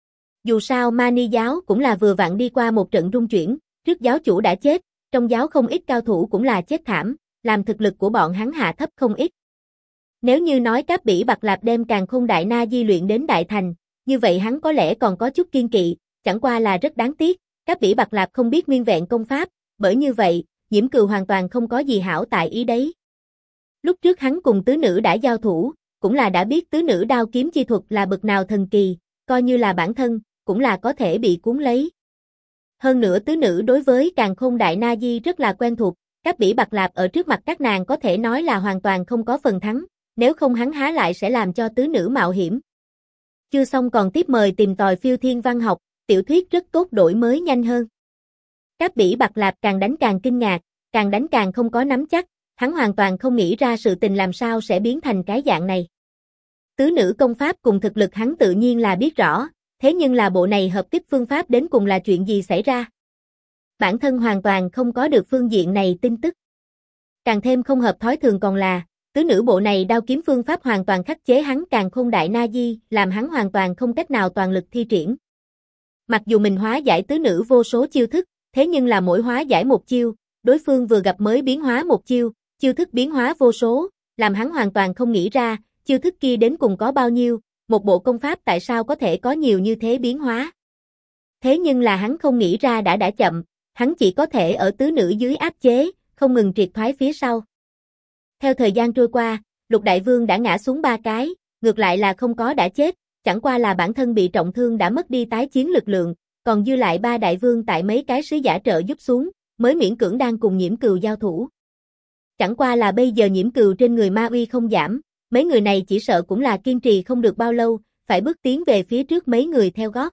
Dù sao Mani giáo cũng là vừa vặn đi qua một trận rung chuyển, trước giáo chủ đã chết, trong giáo không ít cao thủ cũng là chết thảm, làm thực lực của bọn hắn hạ thấp không ít. Nếu như nói Cáp Bỉ Bạc Lạp đem Càn Khôn Đại Na Di luyện đến đại thành, như vậy hắn có lẽ còn có chút kiên kỵ, chẳng qua là rất đáng tiếc, Cáp Bỉ Bạc Lạp không biết nguyên vẹn công pháp, bởi như vậy, Nhiễm Cừu hoàn toàn không có gì hảo tại ý đấy. Lúc trước hắn cùng tứ nữ đã giao thủ, cũng là đã biết tứ nữ đao kiếm chi thuật là bậc nào thần kỳ, coi như là bản thân, cũng là có thể bị cuốn lấy. Hơn nữa tứ nữ đối với Càn Khôn Đại Na Di rất là quen thuộc, Cáp Bỉ Bạc Lạp ở trước mặt các nàng có thể nói là hoàn toàn không có phần thắng, nếu không hắn há lại sẽ làm cho tứ nữ mạo hiểm. Chưa xong còn tiếp mời tìm tòi phiêu thiên văn học, tiểu thuyết rất tốt đổi mới nhanh hơn. Cáp Bỉ Bạc Lạp càng đánh càng kinh ngạc, càng đánh càng không có nắm chắc, hắn hoàn toàn không nghĩ ra sự tình làm sao sẽ biến thành cái dạng này. Tứ nữ công pháp cùng thực lực hắn tự nhiên là biết rõ, thế nhưng là bộ này hợp kích phương pháp đến cùng là chuyện gì xảy ra? Bản thân hoàn toàn không có được phương diện này tin tức. Càng thêm không hợp thói thường còn là, tứ nữ bộ này đao kiếm phương pháp hoàn toàn khắc chế hắn Càn Khôn Đại Na Di, làm hắn hoàn toàn không cách nào toàn lực thi triển. Mặc dù mình hóa giải tứ nữ vô số chiêu thức, thế nhưng là mỗi hóa giải một chiêu, đối phương vừa gặp mới biến hóa một chiêu, chiêu thức biến hóa vô số, làm hắn hoàn toàn không nghĩ ra, chiêu thức kia đến cùng có bao nhiêu, một bộ công pháp tại sao có thể có nhiều như thế biến hóa. Thế nhưng là hắn không nghĩ ra đã chậm, hắn chỉ có thể ở tứ nữ dưới áp chế, không ngừng triệt thoái phía sau. Theo thời gian trôi qua, Lục Đại Vương đã ngã xuống 3 cái, ngược lại là không có đã chết, chẳng qua là bản thân bị trọng thương đã mất đi tái chiến lực lượng, còn dư lại 3 đại vương tại mấy cái sứ giả trợ giúp xuống, mới miễn cưỡng đang cùng Nhiễm Cừu giao thủ. Chẳng qua là bây giờ Nhiễm Cừu trên người ma uy không giảm, mấy người này chỉ sợ cũng là kiên trì không được bao lâu, phải bước tiến về phía trước mấy người theo gót.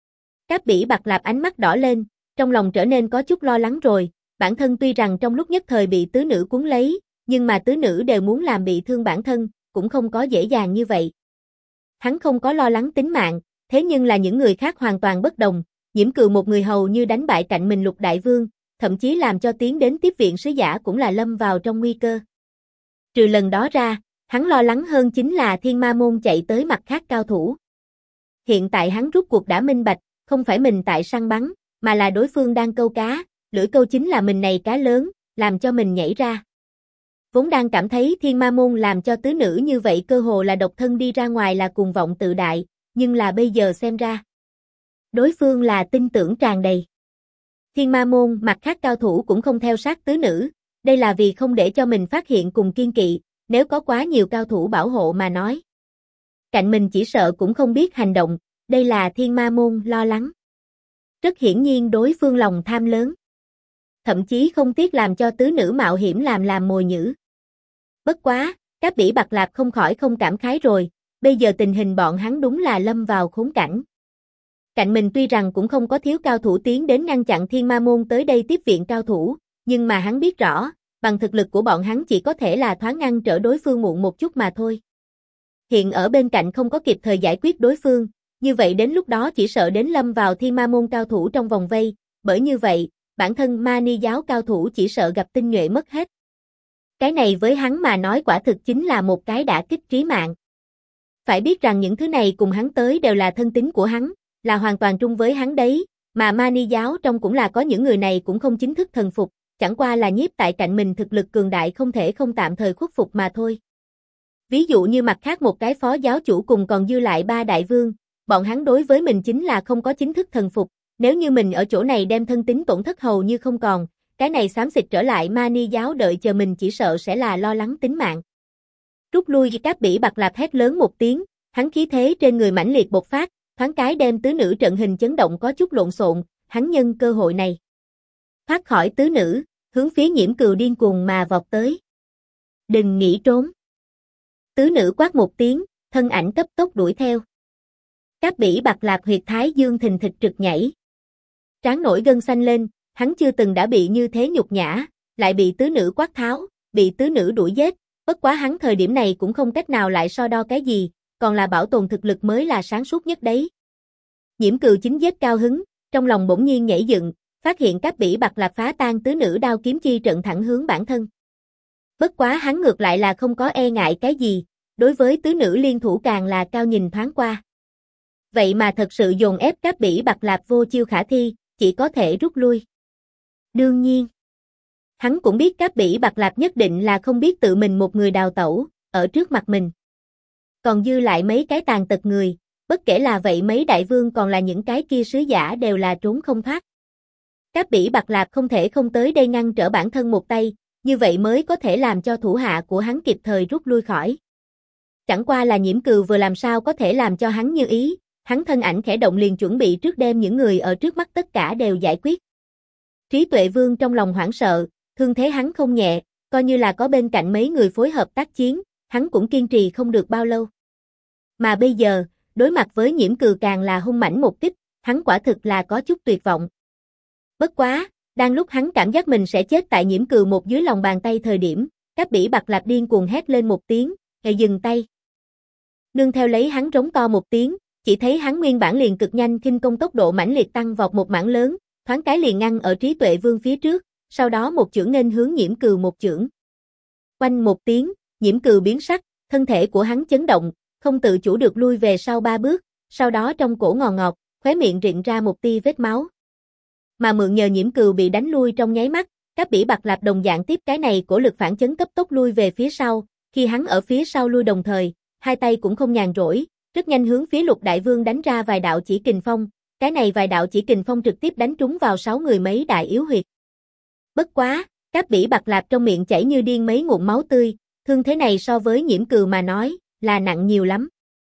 Cáp Bỉ Bạc Lạp ánh mắt đỏ lên, trong lòng trở nên có chút lo lắng rồi, bản thân tuy rằng trong lúc nhất thời bị tứ nữ cuốn lấy, nhưng mà tứ nữ đều muốn làm bị thương bản thân, cũng không có dễ dàng như vậy. Hắn không có lo lắng tính mạng, thế nhưng là những người khác hoàn toàn bất đồng, Nhiễm Cừu một người hầu như đánh bại cạnh mình Lục Đại Vương, thậm chí làm cho tiến đến tiếp viện sứ giả cũng là lâm vào trong nguy cơ. Trừ lần đó ra, hắn lo lắng hơn chính là Thiên Ma môn chạy tới mặt khác cao thủ. Hiện tại hắn rút cuộc đã minh bạch, không phải mình tại săn bắn, mà là đối phương đang câu cá, lưỡi câu chính là mình này cá lớn, làm cho mình nhảy ra. Vốn đang cảm thấy Thiên Ma môn làm cho tứ nữ như vậy cơ hồ là độc thân đi ra ngoài là cuồng vọng tự đại, nhưng là bây giờ xem ra, đối phương là tin tưởng tràn đầy. Thiên Ma môn mặt khác cao thủ cũng không theo sát tứ nữ, đây là vì không để cho mình phát hiện cùng kiên kỵ, nếu có quá nhiều cao thủ bảo hộ mà nói. Cạnh mình chỉ sợ cũng không biết hành động, đây là Thiên Ma môn lo lắng. Rất hiển nhiên đối phương lòng tham lớn. Thậm chí không tiếc làm cho tứ nữ mạo hiểm làm mồi nhử. Bất quá, Cáp Bỉ Bạc Lạp không khỏi không cảm khái rồi, bây giờ tình hình bọn hắn đúng là lâm vào khốn cảnh. Cạnh mình tuy rằng cũng không có thiếu cao thủ tiến đến ngăn chặn Thiên Ma môn tới đây tiếp viện cao thủ, nhưng mà hắn biết rõ, bằng thực lực của bọn hắn chỉ có thể là thoáng ngăn trở đối phương muộn một chút mà thôi. Hiện ở bên cạnh không có kịp thời giải quyết đối phương, như vậy đến lúc đó chỉ sợ đến lâm vào Thiên Ma môn cao thủ trong vòng vây, bởi như vậy, bản thân Mani giáo cao thủ chỉ sợ gặp tinh nhuệ mất hết. Cái này với hắn mà nói quả thực chính là một cái đả kích trí mạng. Phải biết rằng những thứ này cùng hắn tới đều là thân tín của hắn, là hoàn toàn trung với hắn đấy, mà Mani giáo trong cũng là có những người này cũng không chính thức thần phục, chẳng qua là nhiếp tại cạnh mình thực lực cường đại không thể không tạm thời khuất phục mà thôi. Ví dụ như mặt khác một cái phó giáo chủ cùng còn dư lại 3 đại vương, bọn hắn đối với mình chính là không có chính thức thần phục, nếu như mình ở chỗ này đem thân tín tổn thất hầu như không còn, cái này xám xịt trở lại Mani giáo đợi chờ mình chỉ sợ sẽ là lo lắng tính mạng. Rút lui, Cáp Bỉ Bạc Lạp hét lớn một tiếng, hắn khí thế trên người mãnh liệt bộc phát, thoáng cái đem tứ nữ trận hình chấn động có chút lộn xộn, hắn nhân cơ hội này thoát khỏi tứ nữ, hướng phía Nhiễm Cừu điên cuồng mà vọt tới. Đừng nghĩ trốn. Tứ nữ quát một tiếng, thân ảnh cấp tốc đuổi theo. Cáp Bỉ Bạc Lạp huyệt thái dương thình thịch trực nhảy. Trán nổi gân xanh lên, hắn chưa từng đã bị như thế nhục nhã, lại bị tứ nữ quát tháo, bị tứ nữ đuổi giết, bất quá hắn thời điểm này cũng không cách nào lại so đo cái gì, còn là bảo tồn thực lực mới là sáng suốt nhất đấy. Nhiễm Cừu chính giết cao hứng, trong lòng bỗng nhiên nhảy dựng, phát hiện Cáp Bỉ Bạc Lạp phá tan tứ nữ đao kiếm chi trận thẳng hướng bản thân. Bất quá hắn ngược lại là không có e ngại cái gì, đối với tứ nữ liên thủ càng là cao nhìn thoáng qua. Vậy mà thật sự dồn ép Cáp Bỉ Bạc Lạp vô chiêu khả thi, chỉ có thể rút lui. Đương nhiên, hắn cũng biết Cáp Bỉ Bạc Lạp nhất định là không biết tự mình một người đào tẩu, ở trước mặt mình. Còn dư lại mấy cái tàn tật người, bất kể là vậy mấy đại vương còn là những cái kia sứ giả đều là trốn không thoát. Cáp Bỉ Bạc Lạp không thể không tới đây ngăn trở bản thân một tay, như vậy mới có thể làm cho thủ hạ của hắn kịp thời rút lui khỏi. Chẳng qua là Nhiễm Cừu vừa làm sao có thể làm cho hắn như ý, hắn thân ảnh khẽ động liền chuẩn bị trước đem những người ở trước mắt tất cả đều giải quyết. Trí Tuệ Vương trong lòng hoảng sợ, thương thế hắn không nhẹ, coi như là có bên cạnh mấy người phối hợp tác chiến, hắn cũng kiên trì không được bao lâu. Mà bây giờ, đối mặt với Nhiễm Cừu càng là hung mãnh một kích, hắn quả thực là có chút tuyệt vọng. Bất quá, đang lúc hắn cảm giác mình sẽ chết tại Nhiễm Cừu một dưới lòng bàn tay thời điểm, Cáp Bỉ Bạc Lạp điên cuồng hét lên một tiếng, dừng tay. Nương theo lấy hắn rống to một tiếng, chỉ thấy hắn nguyên bản liền cực nhanh khinh công tốc độ mãnh liệt tăng vọt một mảng lớn, thoáng cái liền ngăn ở Trí Tuệ Vương phía trước, sau đó một chưởng nên hướng Nhiễm Cừu một chưởng. Oanh một tiếng, Nhiễm Cừu biến sắc, thân thể của hắn chấn động, không tự chủ được lui về sau 3 bước, sau đó trong cổ ngò ngọt, khóe miệng rịn ra một tia vết máu. Mà mượn nhờ Nhiễm Cừu bị đánh lui trong nháy mắt, Cáp Bỉ Bạc Lạp đồng dạng tiếp cái này cổ lực phản chấn cấp tốc lui về phía sau, khi hắn ở phía sau lui đồng thời, hai tay cũng không nhàn rỗi, rất nhanh hướng phía Lục Đại Vương đánh ra vài đạo chỉ kình phong, cái này vài đạo chỉ kình phong trực tiếp đánh trúng vào 6 người mấy đại yếu huyệt. Bất quá, Cáp Bỉ Bạc Lạp trong miệng chảy như điên mấy ngụm máu tươi, thương thế này so với Nhiễm Cừu mà nói, là nặng nhiều lắm.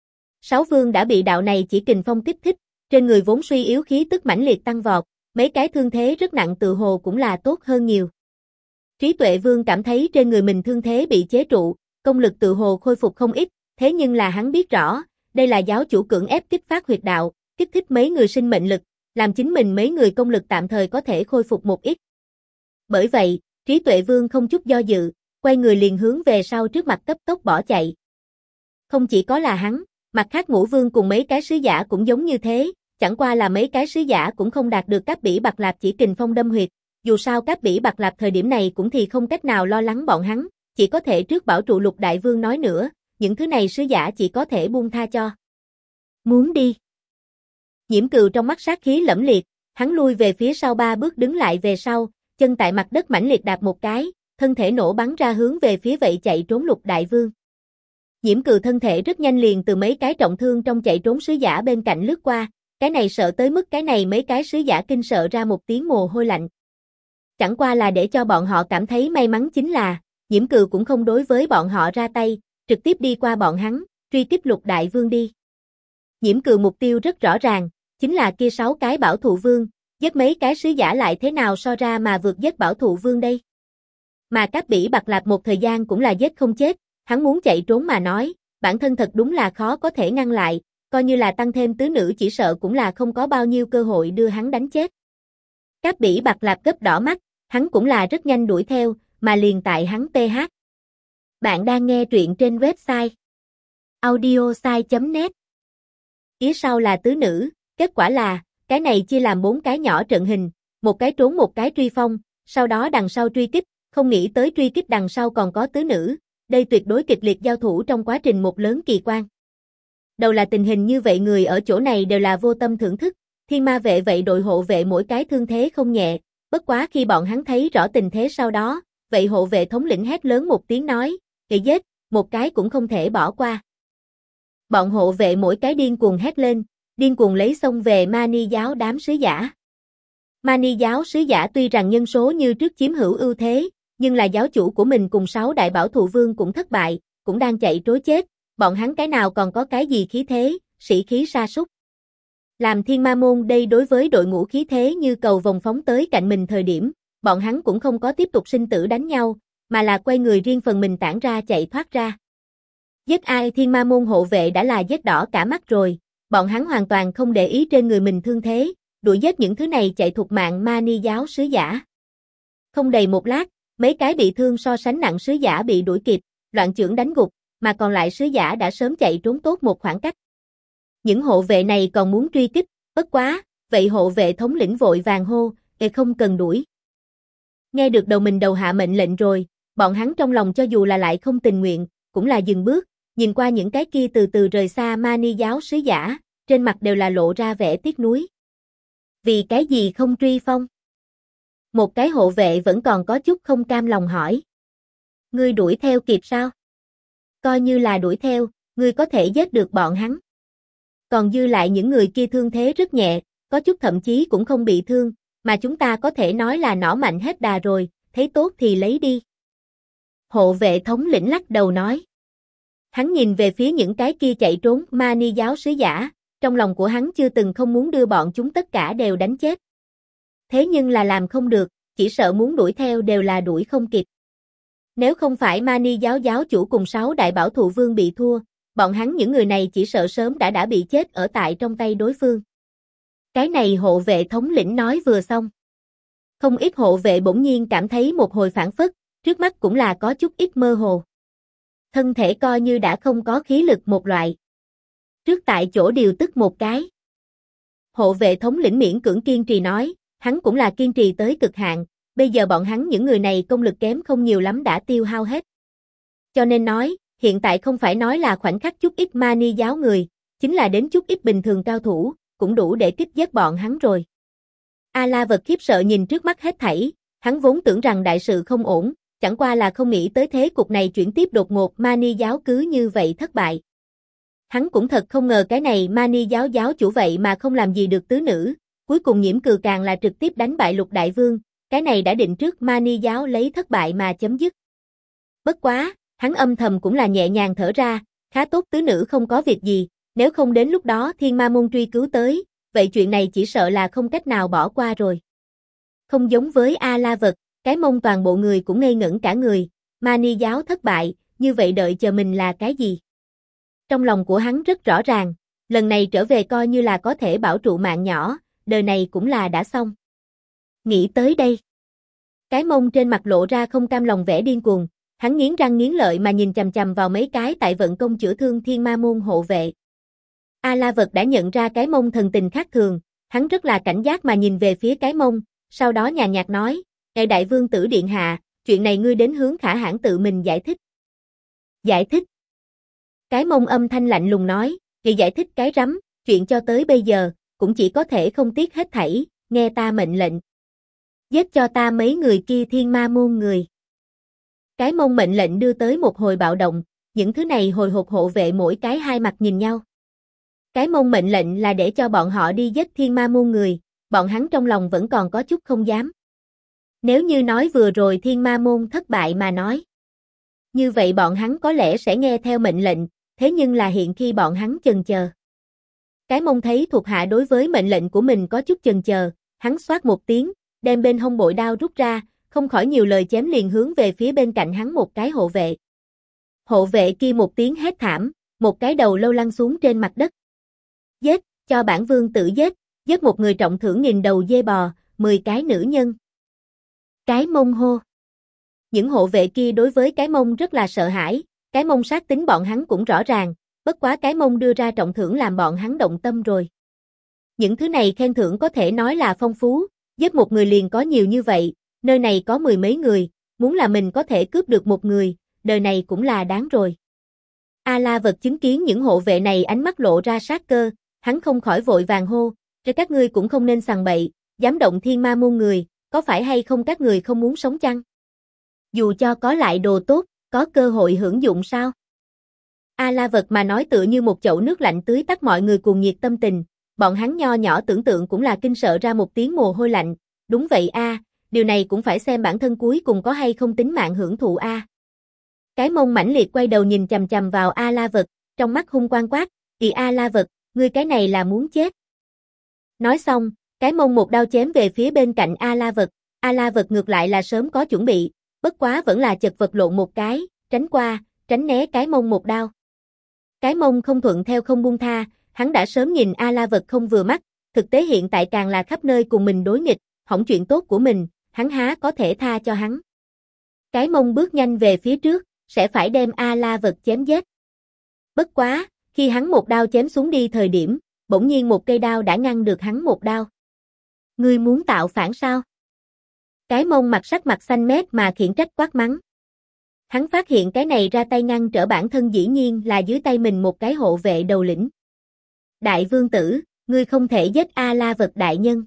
6 vương đã bị đạo này chỉ kình phong kích thích, trên người vốn suy yếu khí tức mãnh liệt tăng vọt, mấy cái thương thế rất nặng tự hồ cũng là tốt hơn nhiều. Trí Tuệ Vương cảm thấy trên người mình thương thế bị chế trụ, công lực tự hồ khôi phục không ít, thế nhưng là hắn biết rõ, đây là giáo chủ cưỡng ép kích phát huyệt đạo, kích thích mấy người sinh mệnh lực, làm chính mình mấy người công lực tạm thời có thể khôi phục một ít. Bởi vậy, Trí Tuệ Vương không chút do dự, quay người liền hướng về sau trước mặt cấp tốc bỏ chạy. Không chỉ có là hắn, mặt khác Ngũ Vương cùng mấy cái sứ giả cũng giống như thế, chẳng qua là mấy cái sứ giả cũng không đạt được Cáp Bỉ Bạc Lạp chỉ kình phong đâm huyệt, dù sao Cáp Bỉ Bạc Lạp thời điểm này cũng thì không cách nào lo lắng bọn hắn, chỉ có thể trước bảo trụ Lục Đại Vương nói nữa, những thứ này sứ giả chỉ có thể buông tha cho. Muốn đi. Nhiễm Cừu trong mắt sát khí lẫm liệt, hắn lui về phía sau 3 bước đứng lại về sau, chân tại mặt đất mãnh liệt đạp một cái, thân thể nổ bắn ra hướng về phía vậy chạy trốn Lục Đại Vương. Nhiễm Cừu thân thể rất nhanh liền từ mấy cái trọng thương trong chạy trốn sứ giả bên cạnh lướt qua, cái này sợ tới mức cái này mấy cái sứ giả kinh sợ ra một tiếng mồ hôi lạnh. Chẳng qua là để cho bọn họ cảm thấy may mắn chính là, Nhiễm Cừu cũng không đối với bọn họ ra tay, trực tiếp đi qua bọn hắn, truy kích Lục Đại Vương đi. Nhiễm Cừu mục tiêu rất rõ ràng, chính là kia 6 cái bảo thụ vương, giết mấy cái sứ giả lại thế nào so ra mà vượt giết bảo thụ vương đây. Mà Cáp Bỉ Bạc Lạp một thời gian cũng là giết không chết, hắn muốn chạy trốn mà nói, bản thân thật đúng là khó có thể ngăn lại, coi như là tăng thêm tứ nữ chỉ sợ cũng là không có bao nhiêu cơ hội đưa hắn đánh chết. Cáp Bỉ Bạc Lạp gấp đỏ mắt, hắn cũng là rất nhanh đuổi theo, mà liền tại hắn TH. Bạn đang nghe truyện trên website audiosai.net. Phía sau là tứ nữ, kết quả là, cái này chia làm 4 cái nhỏ trận hình, một cái trốn một cái truy phong, sau đó đằng sau truy kích, không nghĩ tới truy kích đằng sau còn có tứ nữ, đây tuyệt đối kịch liệt giao thủ trong quá trình một lớn kỳ quan. Đầu là tình hình như vậy người ở chỗ này đều là vô tâm thưởng thức, thiên ma vệ vậy đội hộ vệ mỗi cái thương thế không nhẹ, bất quá khi bọn hắn thấy rõ tình thế sau đó, vậy hộ vệ thống lĩnh hét lớn một tiếng nói, kẻ giết, một cái cũng không thể bỏ qua. Bọn hộ vệ mỗi cái điên cuồng hét lên, điên cuồng lấy xông về Mani giáo đám sứ giả. Mani giáo sứ giả tuy rằng nhân số như trước chiếm hữu ưu thế, nhưng là giáo chủ của mình cùng 6 đại bảo thù vương cũng thất bại, cũng đang chạy trối chết, bọn hắn cái nào còn có cái gì khí thế, sĩ khí sa sút. Làm Thiên Ma môn đây đối với đội ngũ khí thế như cầu vồng phóng tới cạnh mình thời điểm, bọn hắn cũng không có tiếp tục sinh tử đánh nhau, mà là quay người riêng phần mình tản ra chạy thoát ra. Giết ai Thiên Ma môn hộ vệ đã là giết đỏ cả mắt rồi, bọn hắn hoàn toàn không để ý trên người mình thương thế, đuổi giết những thứ này chạy thục mạng Mani giáo sứ giả. Không đầy một lát, mấy cái bị thương so sánh nặng sứ giả bị đuổi kịp, loạn chưởng đánh gục, mà còn lại sứ giả đã sớm chạy trốn tốt một khoảng cách. Những hộ vệ này còn muốn truy kích, bất quá, vậy hộ vệ thống lĩnh vội vàng hô, không cần đuổi. Nghe được đầu mình đầu hạ mệnh lệnh rồi, bọn hắn trong lòng cho dù là lại không tình nguyện, cũng là dừng bước, nhìn qua những cái kia từ từ rời xa Mani giáo sứ giả, trên mặt đều là lộ ra vẻ tiếc nuối. Vì cái gì không truy phong? Một cái hộ vệ vẫn còn có chút không cam lòng hỏi. Ngươi đuổi theo kịp sao? Coi như là đuổi theo, ngươi có thể giết được bọn hắn. Còn dư lại những người kia thương thế rất nhẹ, có chút thậm chí cũng không bị thương, mà chúng ta có thể nói là nỏ mạnh hết đà rồi, thấy tốt thì lấy đi. Hộ vệ thống lĩnh lắc đầu nói. Hắn nhìn về phía những cái kia chạy trốn Mani giáo sứ giả, trong lòng của hắn chưa từng không muốn đưa bọn chúng tất cả đều đánh chết. Thế nhưng là làm không được, chỉ sợ muốn đuổi theo đều là đuổi không kịp. Nếu không phải Mani giáo giáo chủ cùng 6 đại bảo thù vương bị thua, bọn hắn những người này chỉ sợ sớm đã bị chết ở tại trong tay đối phương. Cái này hộ vệ thống lĩnh nói vừa xong. Không ít hộ vệ bỗng nhiên cảm thấy một hồi phảng phất, trước mắt cũng là có chút ít mơ hồ. Thân thể coi như đã không có khí lực một loại. Trước tại chỗ điều tức một cái. Hộ vệ thống lĩnh miễn cưỡng kiên trì nói, hắn cũng là kiên trì tới cực hạn, bây giờ bọn hắn những người này công lực kém không nhiều lắm đã tiêu hao hết. Cho nên nói, hiện tại không phải nói là khoảnh khắc chút ít Mani giáo người, chính là đến chút ít bình thường cao thủ, cũng đủ để kích giết bọn hắn rồi. A La Vật khiếp sợ nhìn trước mắt hết thảy, hắn vốn tưởng rằng đại sự không ổn, chẳng qua là không nghĩ tới thế cục này chuyển tiếp đột ngột Mani giáo cứ như vậy thất bại. Hắn cũng thật không ngờ cái này Mani giáo giáo chủ vậy mà không làm gì được tứ nữ, cuối cùng Nhiễm Cừ càng là trực tiếp đánh bại Lục Đại Vương, cái này đã định trước Mani giáo lấy thất bại mà chấm dứt. Bất quá, hắn âm thầm cũng là nhẹ nhàng thở ra, khá tốt tứ nữ không có việc gì, nếu không đến lúc đó Thiên Ma môn truy cứu tới, vậy chuyện này chỉ sợ là không cách nào bỏ qua rồi. Không giống với A La Vật, cái mông toàn bộ người cũng ngây ngẩn cả người, Mani giáo thất bại, như vậy đợi chờ mình là cái gì? Trong lòng của hắn rất rõ ràng, lần này trở về coi như là có thể bảo trụ mạng nhỏ, đời này cũng là đã xong. Nghĩ tới đây, cái mông trên mặt lộ ra không cam lòng vẻ điên cuồng, hắn nghiến răng nghiến lợi mà nhìn chằm chằm vào mấy cái tại vận công chữa thương Thiên Ma môn hộ vệ. A La Vật đã nhận ra cái mông thần tình khác thường, hắn rất là cảnh giác mà nhìn về phía cái mông, sau đó nhàn nhạt nói, đại vương tử điện hạ, chuyện này ngươi đến hướng Khả Hãn tự mình giải thích. Giải thích? Cái mông âm thanh lạnh lùng nói, vậy giải thích cái rắm, chuyện cho tới bây giờ, cũng chỉ có thể không tiếc hết thảy, nghe ta mệnh lệnh. Giết cho ta mấy người kia Thiên Ma môn người. Cái mông mệnh lệnh đưa tới một hồi bạo động, những thứ này hồi hộp hộ vệ mỗi cái hai mặt nhìn nhau. Cái mông mệnh lệnh là để cho bọn họ đi giết Thiên Ma môn người, bọn hắn trong lòng vẫn còn có chút không dám. Nếu như nói vừa rồi Thiên Ma môn thất bại mà nói, như vậy bọn hắn có lẽ sẽ nghe theo mệnh lệnh, thế nhưng là hiện khi bọn hắn chần chờ. Cái mông thấy thuộc hạ đối với mệnh lệnh của mình có chút chần chờ, hắn xoát một tiếng, đem bên hông bội đao rút ra, không khỏi nhiều lời chém liền hướng về phía bên cạnh hắn một cái hộ vệ. Hộ vệ kia một tiếng hét thảm, một cái đầu lâu lăn xuống trên mặt đất. Giết, cho bản vương tự giết, giết một người trọng thưởng 1000 đầu dê bò, 10 cái nữ nhân. Cái mông hô. Những hộ vệ kia đối với cái mông rất là sợ hãi, cái mông sát tính bọn hắn cũng rõ ràng, bất quá cái mông đưa ra trọng thưởng làm bọn hắn động tâm rồi. Những thứ này khen thưởng có thể nói là phong phú, giết một người liền có nhiều như vậy, nơi này có 10 mấy người, muốn là mình có thể cướp được một người, đời này cũng là đáng rồi. A La Vật chứng kiến những hộ vệ này ánh mắt lộ ra sát cơ, hắn không khỏi vội vàng hô, "Rồi các ngươi cũng không nên sằng bậy, dám động Thiên Ma môn người, có phải hay không các người không muốn sống chăng? Dù cho có lại đồ tốt, có cơ hội hưởng dụng sao?" A La Vật mà nói tựa như một chậu nước lạnh tưới tắt mọi người cuồng nhiệt tâm tình, bọn hắn nho nhỏ tưởng tượng cũng là kinh sợ ra một tiếng mồ hôi lạnh, đúng vậy a, điều này cũng phải xem bản thân cuối cùng có hay không tính mạng hưởng thụ a. Cái mông mãnh liệt quay đầu nhìn chằm chằm vào A La Vật, trong mắt hung quang quát, "Ì A La Vật, ngươi cái này là muốn chết." Nói xong, cái mông một đao chém về phía bên cạnh A La Vật, A La Vật ngược lại là sớm có chuẩn bị, bất quá vẫn là chật vật lộn một cái, tránh qua, tránh né cái mông một đao. Cái mông không thuận theo không buông tha, hắn đã sớm nhìn A La Vật không vừa mắt, thực tế hiện tại càng là khắp nơi cùng mình đối nghịch, hỏng chuyện tốt của mình, hắn há có thể tha cho hắn. Cái mông bước nhanh về phía trước, sẽ phải đem A La Vật chém giết. Bất quá, khi hắn một đao chém xuống đi thời điểm, bỗng nhiên một cây đao đã ngăn được hắn một đao. "Ngươi muốn tạo phản sao?" Cái mông mặt sắc mặt xanh mét mà khiển trách quát mắng. Hắn phát hiện cái này ra tay ngăn trở bản thân dĩ nhiên là dưới tay mình một cái hộ vệ đầu lĩnh. "Đại vương tử, ngươi không thể giết A La Vật đại nhân."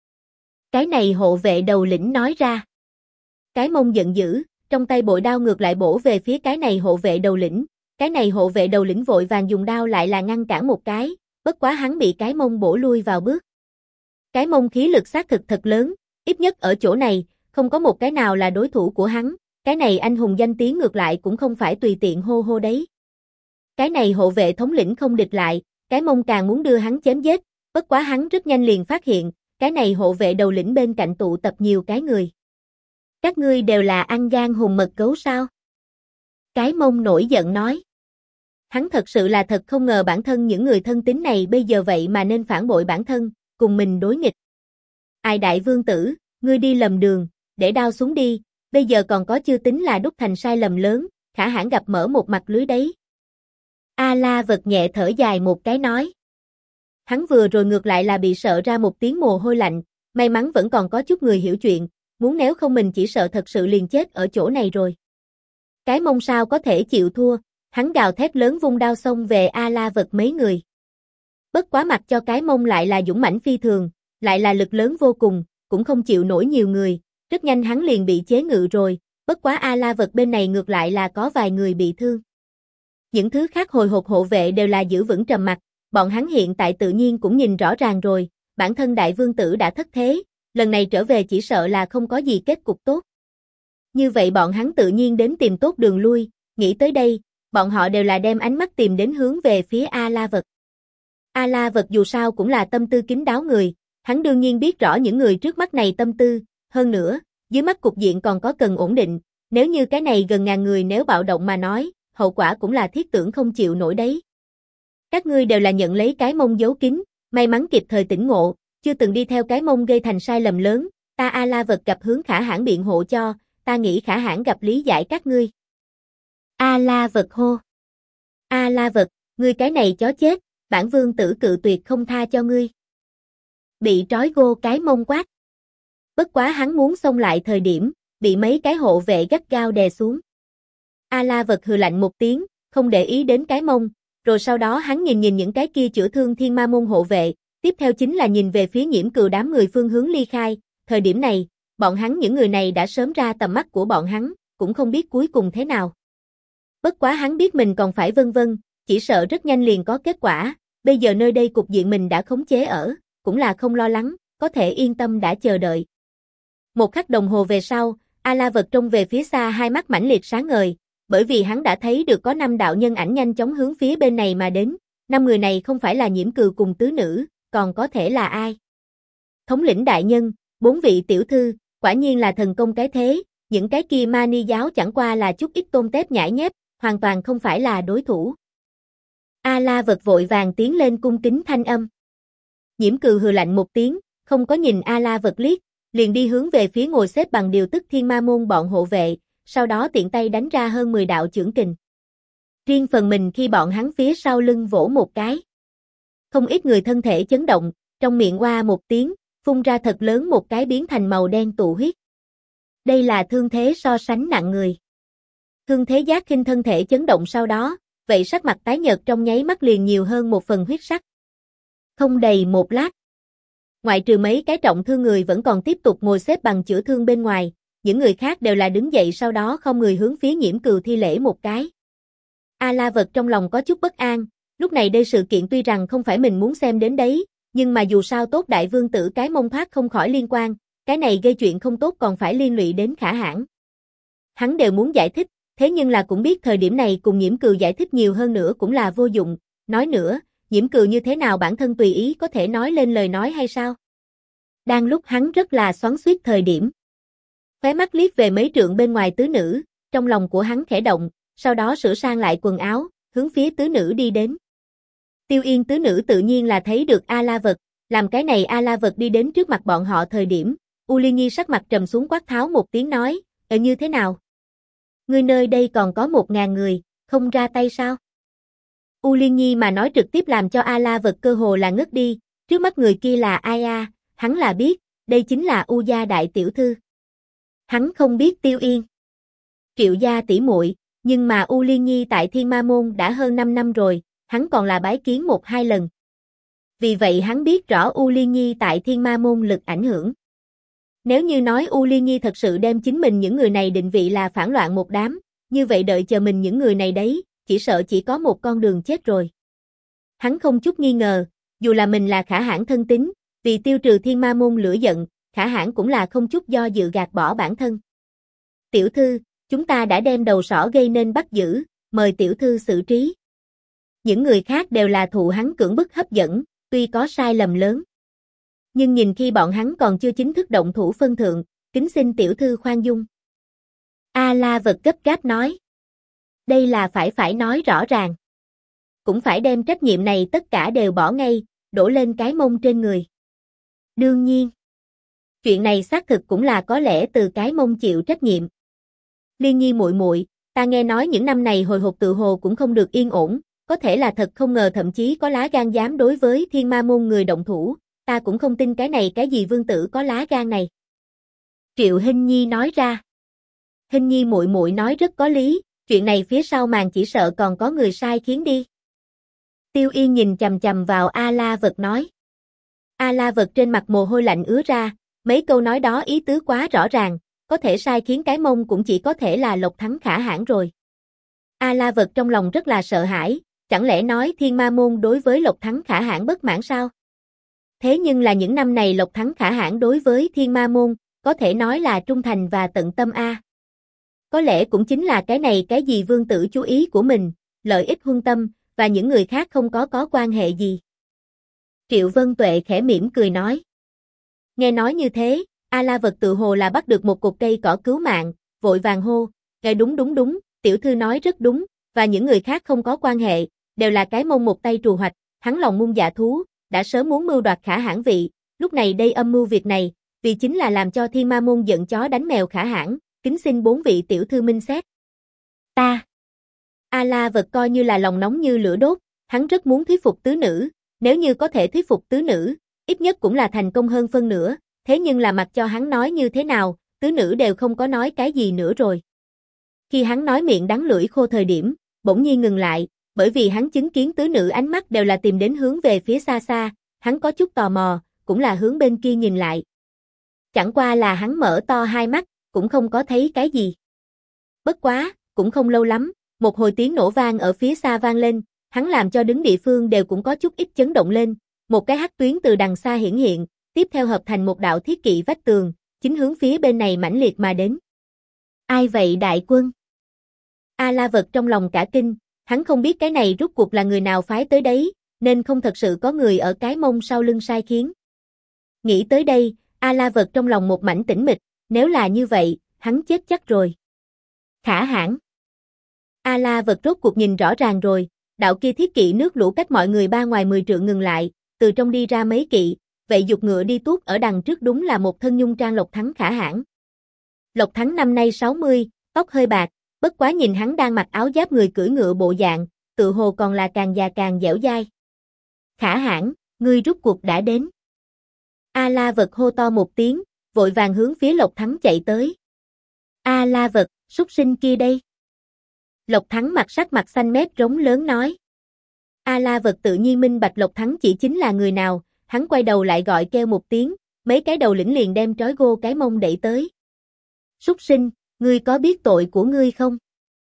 Cái này hộ vệ đầu lĩnh nói ra. Cái mông giận dữ, trong tay bội đao ngược lại bổ về phía cái này hộ vệ đầu lĩnh. Cái này hộ vệ đầu lĩnh vội vàng dùng đao lại là ngăn cản một cái, bất quá hắn bị cái mông bổ lui vào bước. Cái mông khí lực xác thực thật lớn, ít nhất ở chỗ này, không có một cái nào là đối thủ của hắn, cái này anh hùng danh tiếng ngược lại cũng không phải tùy tiện hô hô đấy. Cái này hộ vệ thống lĩnh không địch lại, cái mông càng muốn đưa hắn chém giết, bất quá hắn rất nhanh liền phát hiện, cái này hộ vệ đầu lĩnh bên cạnh tụ tập nhiều cái người. "Các ngươi đều là ăn gan hùm mật gấu sao?" Cái mông nổi giận nói. Hắn thật sự là thật không ngờ bản thân những người thân tín này bây giờ vậy mà nên phản bội bản thân, cùng mình đối nghịch. "Ai đại vương tử, ngươi đi lầm đường, để đao xuống đi, bây giờ còn có chưa tính là đúc thành sai lầm lớn, khả hãn gặp mở một mặt lưới đấy." A La Vật nhẹ thở dài một cái nói. Hắn vừa rồi ngược lại là bị sợ ra một tiếng mồ hôi lạnh, may mắn vẫn còn có chút người hiểu chuyện, muốn nếu không mình chỉ sợ thật sự liền chết ở chỗ này rồi. Cái mông sao có thể chịu thua, hắn gào thét lớn vung đao xông về A La Vật mấy người. Bất quá mặc cho cái mông lại là dũng mãnh phi thường, lại là lực lớn vô cùng, cũng không chịu nổi nhiều người, rất nhanh hắn liền bị chế ngự rồi, bất quá A La Vật bên này ngược lại là có vài người bị thương. Những thứ khác hồi hộp hộ vệ đều là giữ vững trầm mặc, bọn hắn hiện tại tự nhiên cũng nhìn rõ ràng rồi, bản thân đại vương tử đã thất thế, lần này trở về chỉ sợ là không có gì kết cục tốt. Như vậy bọn hắn tự nhiên đến tìm tốt đường lui, nghĩ tới đây, bọn họ đều là đem ánh mắt tìm đến hướng về phía A La Vật. A La Vật dù sao cũng là tâm tư kín đáo người, hắn đương nhiên biết rõ những người trước mắt này tâm tư, hơn nữa, dưới mắt cục diện còn có cần ổn định, nếu như cái này gần ngàn người nếu bạo động mà nói, hậu quả cũng là thiết tưởng không chịu nổi đấy. Các ngươi đều là nhận lấy cái mông giấu kín, may mắn kịp thời tỉnh ngộ, chưa từng đi theo cái mông gây thành sai lầm lớn, ta A La Vật gặp hướng khả hãn biện hộ cho, ta nghĩ khả hãn gặp lý giải các ngươi. A La Vật hô. A La Vật, ngươi cái này chó chết, bản vương tử cự tuyệt không tha cho ngươi. Bị trói gô cái mông quát. Bất quá hắn muốn xông lại thời điểm, bị mấy cái hộ vệ gắt gao đè xuống. A La Vật hừ lạnh một tiếng, không để ý đến cái mông, rồi sau đó hắn nhìn những cái kia chữa thương Thiên Ma môn hộ vệ, tiếp theo chính là nhìn về phía Nhiễm Cừu đám người phương hướng ly khai, thời điểm này, bọn hắn những người này đã sớm ra tầm mắt của bọn hắn, cũng không biết cuối cùng thế nào. Bất quá hắn biết mình còn phải vân vân, chỉ sợ rất nhanh liền có kết quả, bây giờ nơi đây cục diện mình đã khống chế ở, cũng là không lo lắng, có thể yên tâm đã chờ đợi. Một khắc đồng hồ về sau, A La Vật trông về phía xa hai mắt mãnh liệt sáng ngời, bởi vì hắn đã thấy được có 5 đạo nhân ảnh nhanh chóng hướng phía bên này mà đến, 5 người này không phải là Nhiễm Cừu cùng tứ nữ, còn có thể là ai? Thống lĩnh đại nhân, 4 vị tiểu thư, quả nhiên là thần công cái thế, những cái kia ma ni giáo chẳng qua là chút ít tôm tép nhãi nhép, hoàn toàn không phải là đối thủ. A La Vật vội vàng tiến lên cung kính thanh âm. Nhiễm Cừu hừ lạnh một tiếng, không có nhìn A La Vật liếc, liền đi hướng về phía ngồi xếp bằng điều tức Thiên Ma môn bọn hộ vệ, sau đó tiện tay đánh ra hơn 10 đạo chưởng kình. Riêng phần mình khi bọn hắn phía sau lưng vỗ một cái. Không ít người thân thể chấn động, trong miệng oa một tiếng, phun ra thật lớn một cái biến thành màu đen tụ huyết. Đây là thương thế so sánh nặng người. Thương thế Giác Khinh thân thể chấn động sau đó, vậy sắc mặt tái nhợt trong nháy mắt liền nhiều hơn một phần huyết sắc. Không đầy một lát, ngoại trừ mấy cái trọng thương người vẫn còn tiếp tục ngồi xếp bằng chữa thương bên ngoài, những người khác đều là đứng dậy sau đó không người hướng phía Nhiễm Cừu thi lễ một cái. A La Vật trong lòng có chút bất an, lúc này đây sự kiện tuy rằng không phải mình muốn xem đến đấy, nhưng mà dù sao tốt đại vương tử cái mông thoát không khỏi liên quan, cái này gây chuyện không tốt còn phải liên lụy đến Khả Hãn. Hắn đều muốn giải thích, thế nhưng là cũng biết thời điểm này cùng Nhiễm Cừu giải thích nhiều hơn nữa cũng là vô dụng, nói nữa, Nhiễm Cừu như thế nào bản thân tùy ý có thể nói lên lời nói hay sao? Đang lúc hắn rất là xoắn xuýt thời điểm. Khóe mắt liếc về mấy trượng bên ngoài tứ nữ, trong lòng của hắn khẽ động, sau đó sửa sang lại quần áo, hướng phía tứ nữ đi đến. Tiêu Yên tứ nữ tự nhiên là thấy được A La Vật, làm cái này A La Vật đi đến trước mặt bọn họ thời điểm, U Liên Nhi sắc mặt trầm xuống quát tháo một tiếng nói, như thế nào? Ngươi nơi đây còn có 1000 người, không ra tay sao? U Liên Nhi mà nói trực tiếp làm cho A La Vật cơ hồ là ngất đi, trước mắt người kia là ai a? Hắn là biết, đây chính là U gia đại tiểu thư. Hắn không biết Tiêu Yên. Triệu gia tỷ muội, nhưng mà U Liên Nhi tại Thiên Ma Môn đã hơn 5 năm rồi, hắn còn là bái kiến 1-2 lần. Vì vậy hắn biết rõ U Liên Nhi tại Thiên Ma Môn lực ảnh hưởng. Nếu như nói U Liên Nhi thật sự đem chính mình những người này định vị là phản loạn một đám, như vậy đợi chờ mình những người này đấy, chỉ sợ chỉ có một con đường chết rồi. Hắn không chút nghi ngờ, dù là mình là Khả Hãn thân tín, vì tiêu trừ Thiên Ma Môn lửa giận, Khả Hãn cũng là không chút do dự gạt bỏ bản thân. Tiểu thư, chúng ta đã đem đầu sỏ gây nên bắt giữ, mời tiểu thư xử trí. Những người khác đều là thụ hắn cưỡng bức hấp dẫn, tuy có sai lầm lớn. Nhưng nhìn khi bọn hắn còn chưa chính thức động thủ phân thượng, kính xin tiểu thư khoan dung. A La Vật gấp gáp nói. Đây là phải nói rõ ràng. Cũng phải đem trách nhiệm này tất cả đều bỏ ngay, đổ lên cái mông trên người. Đương nhiên. Chuyện này xác thực cũng là có lẽ từ cái mông chịu trách nhiệm. Liên Nhi muội muội, ta nghe nói những năm này hồi hộp tự hồ cũng không được yên ổn, có thể là thật không ngờ thậm chí có lá gan dám đối với Thiên Ma Môn người động thủ, ta cũng không tin cái này cái gì vương tử có lá gan này. Triệu Hinh Nhi nói ra. Hinh Nhi muội muội nói rất có lý, chuyện này phía sau màn chỉ sợ còn có người sai khiến đi. Tiêu Yên nhìn chằm chằm vào A La Vật nói. A La Vật trên mặt mồ hôi lạnh ứa ra, mấy câu nói đó ý tứ quá rõ ràng, có thể sai khiến cái mông cũng chỉ có thể là Lộc Thắng Khả Hãn rồi. A La Vật trong lòng rất là sợ hãi, chẳng lẽ nói Thiên Ma Môn đối với Lộc Thắng Khả Hãn bất mãn sao? Thế nhưng là những năm này Lộc Thắng Khả Hãn đối với Thiên Ma Môn, có thể nói là trung thành và tận tâm a. Có lẽ cũng chính là cái này cái gì vương tử chú ý của mình, lợi ích huân tâm, và những người khác không có quan hệ gì. Triệu Vân Tuệ khẽ mỉm cười nói. Nghe nói như thế, A La Vật tự hồ là bắt được một cục cây cỏ cứu mạng, vội vàng hô, đúng, tiểu thư nói rất đúng, và những người khác không có quan hệ, đều là cái mông một tay trù hoạch, hắn lòng ngông dạ thú, đã sớm muốn mưu đoạt Khả Hãn vị, lúc này đây âm mưu việc này, vì chính là làm cho Thiên Ma Môn giận chó đánh mèo Khả Hãn, kính xin 4 vị tiểu thư minh xét. Ta. A La Vật coi như là lòng nóng như lửa đốt, hắn rất muốn thuyết phục tứ nữ, nếu như có thể thuyết phục tứ nữ, ít nhất cũng là thành công hơn phân nửa, thế nhưng là mặc cho hắn nói như thế nào, tứ nữ đều không có nói cái gì nữa rồi. Khi hắn nói miệng đắng lưỡi khô thời điểm, bỗng nhiên ngừng lại, bởi vì hắn chứng kiến tứ nữ ánh mắt đều là tìm đến hướng về phía xa xa, hắn có chút tò mò, cũng là hướng bên kia nhìn lại. Chẳng qua là hắn mở to hai mắt, cũng không có thấy cái gì. Bất quá, cũng không lâu lắm, một hồi tiếng nổ vang ở phía xa vang lên, hắn làm cho đứng địa phương đều cũng có chút ít chấn động lên, một cái hắc tuyến từ đằng xa hiển hiện, tiếp theo hợp thành một đạo thiết kỵ vách tường, chính hướng phía bên này mãnh liệt mà đến. Ai vậy đại quân? A La Vật trong lòng cả kinh, hắn không biết cái này rút cuộc là người nào phái tới đấy, nên không thật sự có người ở cái mông sau lưng sai khiến. Nghĩ tới đây, A La Vật trong lòng một mảnh tĩnh mịch, nếu là như vậy, hắn chết chắc rồi. Khả Hãn. A La Vật rốt cuộc nhìn rõ ràng rồi, đạo kia thiết kỵ nước lũ cách mọi người ba ngoài 10 trượng ngừng lại, từ trong đi ra mấy kỵ, vậy dục ngựa đi tuốt ở đằng trước đúng là một thân nhung trang Lộc Thắng Khả Hãn. Lộc Thắng năm nay 60, tóc hơi bạc, bất quá nhìn hắn đang mặc áo giáp người cưỡi ngựa bộ dạng, tự hồ còn là càng già càng dẻo dai. Khả Hãn, ngươi rút cuộc đã đến. A La Vật hô to một tiếng, vội vàng hướng phía Lộc Thắng chạy tới. A La Vật, súc sinh kia đây. Lộc Thắng sắc mặt xanh mét rống lớn nói. A La Vật tự nhiên minh bạch Lộc Thắng chỉ chính là người nào, hắn quay đầu lại gọi kêu một tiếng, mấy cái đầu lĩnh liền đem trói gô cái mông đẩy tới. Súc sinh, ngươi có biết tội của ngươi không?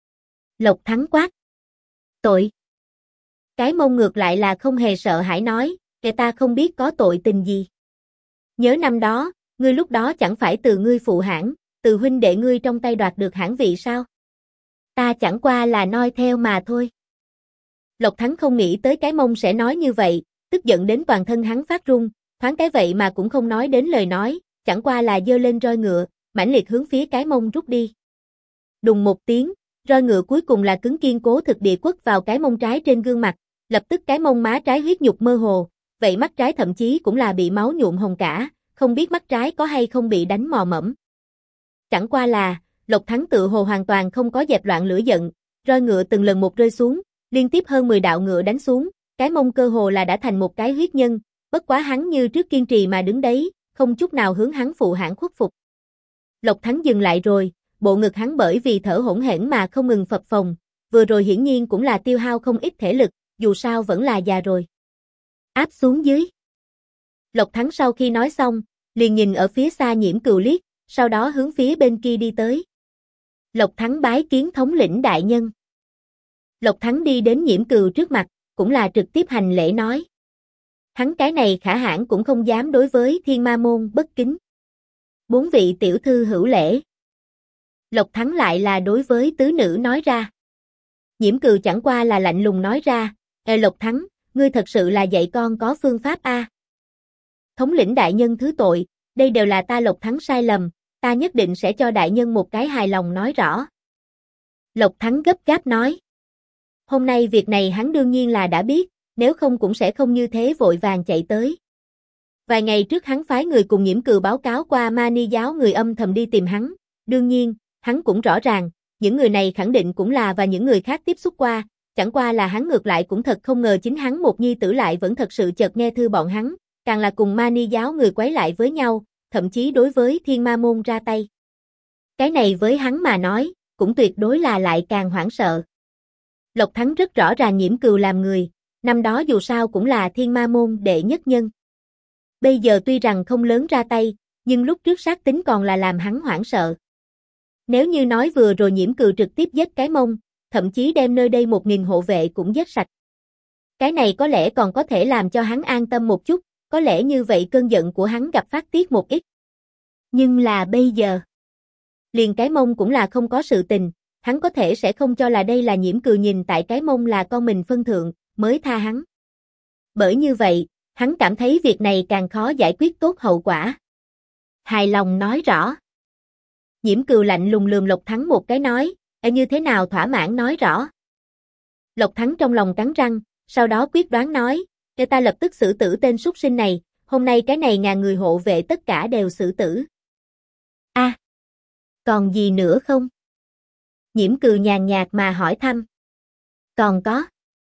Lộc Thắng quát. Tội? Cái mông ngược lại là không hề sợ hãi nói, kẻ ta không biết có tội tình gì. Nhớ năm đó, ngươi lúc đó chẳng phải từ ngươi phụ hãng, từ huynh đệ ngươi trong tay đoạt được hãng vị sao? Ta chẳng qua là noi theo mà thôi. Lộc Thắng không nghĩ tới cái mông sẽ nói như vậy, tức giận đến toàn thân hắn phát run, thoáng cái vậy mà cũng không nói đến lời nói, chẳng qua là giơ lên roi ngựa, mãnh liệt hướng phía cái mông rút đi. Đùng một tiếng, roi ngựa cuối cùng là cứng kiên cố thực địa quất vào cái mông trái trên gương mặt, lập tức cái mông má trái huyết nhục mơ hồ, vậy mắt trái thậm chí cũng là bị máu nhuộm hồng cả, không biết mắt trái có hay không bị đánh mò mẫm. Chẳng qua là, Lộc Thắng tự hồ hoàn toàn không có dẹp loạn lửa giận, roi ngựa từng lần một rơi xuống, liên tiếp hơn 10 đạo ngựa đánh xuống, cái mông cơ hồ là đã thành một cái huyết nhân, bất quá hắn như trước kiên trì mà đứng đấy, không chút nào hướng hắn phụ hãng khuất phục. Lộc Thắng dừng lại rồi, bộ ngực hắn bởi vì thở hổn hển mà không ngừng phập phồng, vừa rồi hiển nhiên cũng là tiêu hao không ít thể lực, dù sao vẫn là già rồi. Áp xuống dưới. Lộc Thắng sau khi nói xong, liền nhìn ở phía xa Nhiễm Cừu liếc, sau đó hướng phía bên kia đi tới. Lộc Thắng bái kiến thống lĩnh đại nhân. Lộc Thắng đi đến Nhiễm Cừu trước mặt, cũng là trực tiếp hành lễ nói. Hắn cái này khả hãn cũng không dám đối với Thiên Ma môn bất kính. 4 vị tiểu thư hữu lễ. Lộc Thắng lại là đối với tứ nữ nói ra. Nhiễm Cừu chẳng qua là lạnh lùng nói ra, Lộc Thắng, ngươi thật sự là dạy con có phương pháp a. Thống lĩnh đại nhân thứ tội, đây đều là ta Lộc Thắng sai lầm, ta nhất định sẽ cho đại nhân một cái hài lòng nói rõ. Lộc Thắng gấp gáp nói. Hôm nay việc này hắn đương nhiên là đã biết, nếu không cũng sẽ không như thế vội vàng chạy tới. Vài ngày trước hắn phái người cùng Nhiễm Cừu báo cáo qua Mani giáo người âm thầm đi tìm hắn, đương nhiên, hắn cũng rõ ràng, những người này khẳng định cũng là và những người khác tiếp xúc qua, chẳng qua là hắn ngược lại cũng thật không ngờ chính hắn một nhi tử lại vẫn thật sự chợt nghe thư bọn hắn, càng là cùng Mani giáo người quấy lại với nhau, thậm chí đối với Thiên Ma môn ra tay. Cái này với hắn mà nói, cũng tuyệt đối là lại càng hoảng sợ. Lộc Thắng rất rõ ràng Nhiễm Cừu làm người, năm đó dù sao cũng là Thiên Ma môn đệ nhất nhân. Bây giờ tuy rằng không lớn ra tay, nhưng lúc trước sát tính còn là làm hắn hoảng sợ. Nếu như nói vừa rồi Nhiễm Cừu trực tiếp giết cái mông, thậm chí đem nơi đây 1000 hộ vệ cũng giết sạch. Cái này có lẽ còn có thể làm cho hắn an tâm một chút, có lẽ như vậy cơn giận của hắn gặp phát tiết một ít. Nhưng là bây giờ, liền cái mông cũng là không có sự tình, hắn có thể sẽ không cho là đây là Nhiễm Cừu nhìn tại cái mông là con mình phân thượng, mới tha hắn. Bởi như vậy, hắn cảm thấy việc này càng khó giải quyết tốt hậu quả. Hài lòng nói rõ. Nhiễm Cừu lạnh lùng lườm Lộc Thắng một cái nói, như thế nào thỏa mãn nói rõ. Lộc Thắng trong lòng cắn răng, sau đó quyết đoán nói, để ta lập tức xử tử tên súc sinh này, hôm nay cái này ngàn người hộ vệ tất cả đều xử tử. A, còn gì nữa không? Nhiễm Cừu nhàn nhạt mà hỏi thăm. Còn có.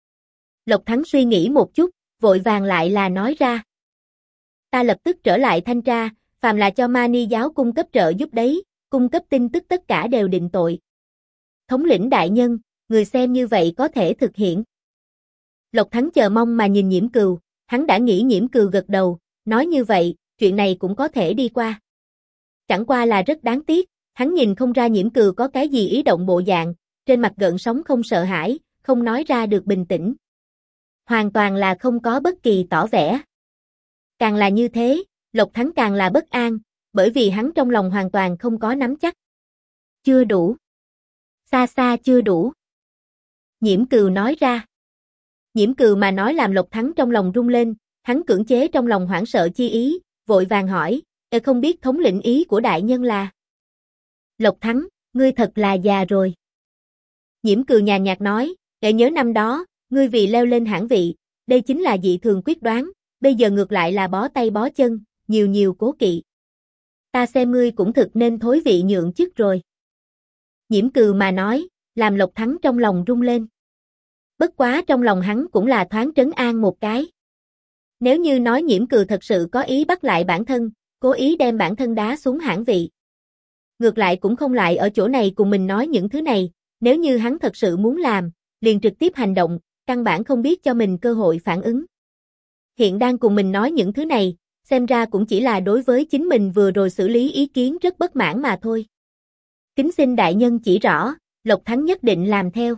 Lộc Thắng suy nghĩ một chút, vội vàng lại là nói ra. Ta lập tức trở lại thanh tra, phàm là cho Mani giáo cung cấp trợ giúp đấy, cung cấp tin tức tất cả đều định tội. Thống lĩnh đại nhân, người xem như vậy có thể thực hiện. Lộc Thắng chờ mong mà nhìn Nhiễm Cừu, hắn đã nghĩ Nhiễm Cừu gật đầu, nói như vậy, chuyện này cũng có thể đi qua. Chẳng qua là rất đáng tiếc, hắn nhìn không ra Nhiễm Cừu có cái gì ý động bộ dạng, trên mặt gợn sóng không sợ hãi, không nói ra được bình tĩnh. Hoàn toàn là không có bất kỳ tỏ vẻ. Càng là như thế, Lộc Thắng càng là bất an, bởi vì hắn trong lòng hoàn toàn không có nắm chắc. Chưa đủ. Xa xa chưa đủ. Nhiễm Cừu nói ra. Nhiễm Cừu mà nói làm Lộc Thắng trong lòng rung lên, hắn cưỡng chế trong lòng hoảng sợ chi ý, vội vàng hỏi, không biết thống lĩnh ý của đại nhân là. Lộc Thắng, ngươi thật là già rồi. Nhiễm Cừu nhàn nhạt nói, nhớ năm đó, ngươi vì leo lên hãng vị, đây chính là dị thường quyết đoán, bây giờ ngược lại là bó tay bó chân, nhiều cố kỵ. Ta xem ngươi cũng thực nên thối vị nhượng chức rồi. Nhiễm Cừu mà nói, làm Lộc Thắng trong lòng rung lên. Bất quá trong lòng hắn cũng là thoáng trấn an một cái. Nếu như nói Nhiễm Cừu thật sự có ý bắt lại bản thân, cố ý đem bản thân đá xuống hãng vị. Ngược lại cũng không lại ở chỗ này cùng mình nói những thứ này, nếu như hắn thật sự muốn làm, liền trực tiếp hành động, căn bản không biết cho mình cơ hội phản ứng. Hiện đang cùng mình nói những thứ này, xem ra cũng chỉ là đối với chính mình vừa rồi xử lý ý kiến rất bất mãn mà thôi. Kính xin đại nhân chỉ rõ, Lộc Thắng nhất định làm theo.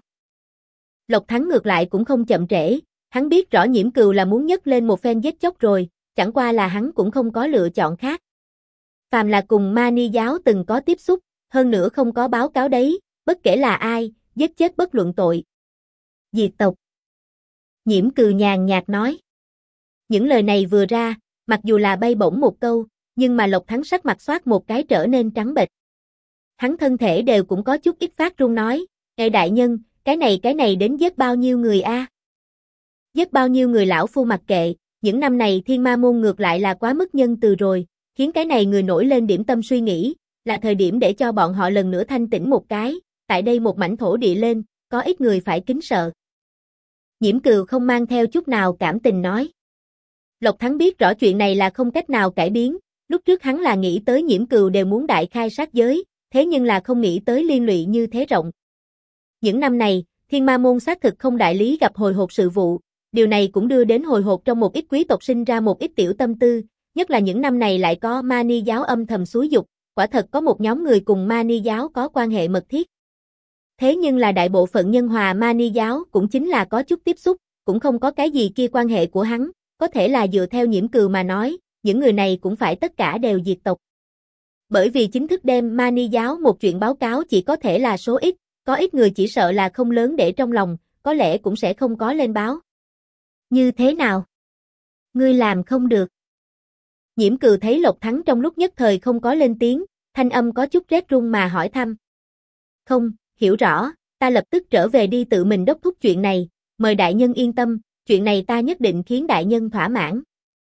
Lộc Thắng ngược lại cũng không chậm trễ, hắn biết rõ Nhiễm Cừu là muốn nhấc lên một phen giết chóc rồi, chẳng qua là hắn cũng không có lựa chọn khác. Phàm là cùng Ma Ni giáo từng có tiếp xúc, hơn nữa không có báo cáo đấy, bất kể là ai, giết chết bất luận tội. Diệt tộc. Nhiễm Cừu nhàn nhạt nói. Những lời này vừa ra, mặc dù là bay bổng một câu, nhưng mà Lộc Thắng sắc mặt xoát một cái trở nên trắng bệch. Hắn thân thể đều cũng có chút ít phát run nói, "Ngài đại nhân, cái này đến giết bao nhiêu người a?" Giết bao nhiêu người lão phu mặc kệ, những năm này Thiên Ma môn ngược lại là quá mức nhân từ rồi, khiến cái này người nổi lên điểm tâm suy nghĩ, là thời điểm để cho bọn họ lần nữa thanh tỉnh một cái, tại đây một mảnh thổ địa lên, có ít người phải kính sợ. Nhiễm Cừu không mang theo chút nào cảm tình nói. Lộc Thắng biết rõ chuyện này là không cách nào cải biến, lúc trước hắn là nghĩ tới Nhiễm Cừu đều muốn đại khai sát giới, thế nhưng là không nghĩ tới liên lụy như thế rộng. Những năm này, Thiên Ma môn xác thực không đại lý gặp hồi hộp sự vụ, điều này cũng đưa đến hồi hộp trong một ít quý tộc sinh ra một ít tiểu tâm tư, nhất là những năm này lại có Ma Ni giáo âm thầm xúi dục, quả thật có một nhóm người cùng Ma Ni giáo có quan hệ mật thiết. Thế nhưng là đại bộ phận nhân hòa Ma Ni giáo cũng chính là có chút tiếp xúc, cũng không có cái gì kia quan hệ của hắn, có thể là dựa theo Nhiễm Cừu mà nói, những người này cũng phải tất cả đều diệt tộc. Bởi vì chính thức đem Ma Ni giáo một chuyện báo cáo chỉ có thể là số ít, có ít người chỉ sợ là không lớn để trong lòng, có lẽ cũng sẽ không có lên báo. Như thế nào? Ngươi làm không được. Nhiễm Cừu thấy Lộc Thắng trong lúc nhất thời không có lên tiếng, thanh âm có chút rét run mà hỏi thăm. Không, hiểu rõ, ta lập tức trở về đi tự mình đốc thúc chuyện này, mời đại nhân yên tâm, chuyện này ta nhất định khiến đại nhân thỏa mãn.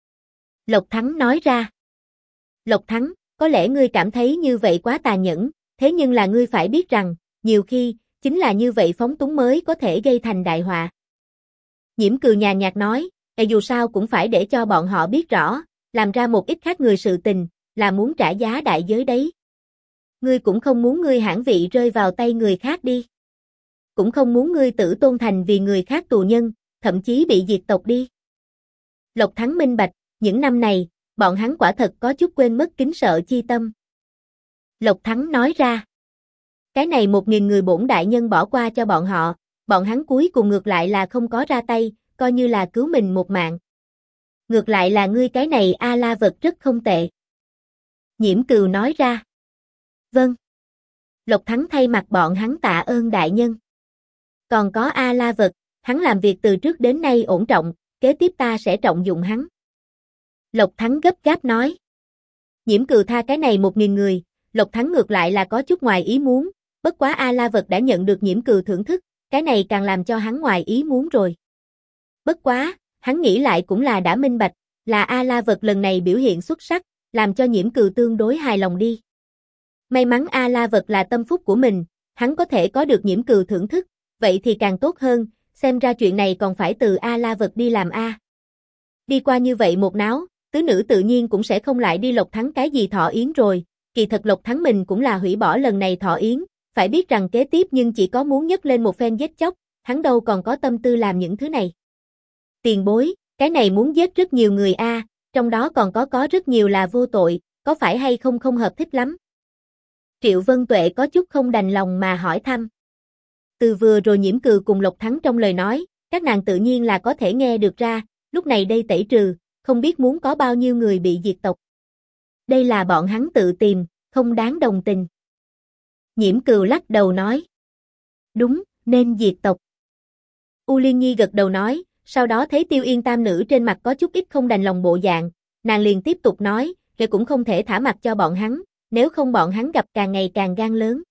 Lộc Thắng nói ra. Lộc Thắng, có lẽ ngươi cảm thấy như vậy quá tàn nhẫn, thế nhưng là ngươi phải biết rằng, nhiều khi, chính là như vậy phóng túng mới có thể gây thành đại họa. Nhiễm Cừu nhàn nhạt nói, dù sao cũng phải để cho bọn họ biết rõ, làm ra một ít khác người sự tình, là muốn trả giá đại giới đấy. Ngươi cũng không muốn ngươi hãng vị rơi vào tay người khác đi. Cũng không muốn ngươi tử tôn thành vì người khác tù nhân, thậm chí bị diệt tộc đi. Lộc Thắng minh bạch, những năm này, bọn hắn quả thật có chút quên mất kính sợ chi tâm. Lộc Thắng nói ra, cái này 1000 người bổn đại nhân bỏ qua cho bọn hắn cuối cùng ngược lại là không có ra tay, coi như là cứu mình một mạng. Ngược lại là ngươi cái này A-la vật rất không tệ. Nhiễm Cừu nói ra. Vâng. Lộc Thắng thay mặt bọn hắn tạ ơn đại nhân. Còn có A-la vật, hắn làm việc từ trước đến nay ổn trọng, kế tiếp ta sẽ trọng dụng hắn. Lộc Thắng gấp gáp nói. Nhiễm Cừu tha cái này 1000 người, Lộc Thắng ngược lại là có chút ngoài ý muốn, bất quá A-la vật đã nhận được Nhiễm Cừu thưởng thức, cái này càng làm cho hắn ngoài ý muốn rồi. Bất quá, hắn nghĩ lại cũng là đã minh bạch, là A-la vật lần này biểu hiện xuất sắc, làm cho Nhiễm Cừu tương đối hài lòng đi. May mắn A-la vật là tâm phúc của mình, hắn có thể có được Nhiễm Cừu thưởng thức, vậy thì càng tốt hơn, xem ra chuyện này còn phải từ A-la vật đi làm a. Đi qua như vậy một náo, tứ nữ tự nhiên cũng sẽ không lại đi Lộc Thắng cái gì thọ yến rồi, kỳ thật Lộc Thắng mình cũng là hủy bỏ lần này thọ yến, phải biết rằng kế tiếp nhưng chỉ có muốn nhấc lên một phen giết chóc, hắn đâu còn có tâm tư làm những thứ này. Tiền bối, cái này muốn giết rất nhiều người a, trong đó còn có rất nhiều là vô tội, có phải hay không không hợp thích lắm? Triệu Vân Tuệ có chút không đành lòng mà hỏi thăm. Từ vừa rồi Nhiễm Cừu cùng Lộc Thắng trong lời nói, các nàng tự nhiên là có thể nghe được ra, lúc này đây tẩy trừ, không biết muốn có bao nhiêu người bị diệt tộc. Đây là bọn hắn tự tìm, không đáng đồng tình. Nhiễm Cừu lắc đầu nói. Đúng, nên diệt tộc. U Liên Nhi gật đầu nói, sau đó thấy Tiêu Yên tam nữ trên mặt có chút ít không đành lòng bộ dạng, nàng liền tiếp tục nói, vậy cũng không thể thả mặc cho bọn hắn, nếu không bọn hắn gặp càng ngày càng gan lớn.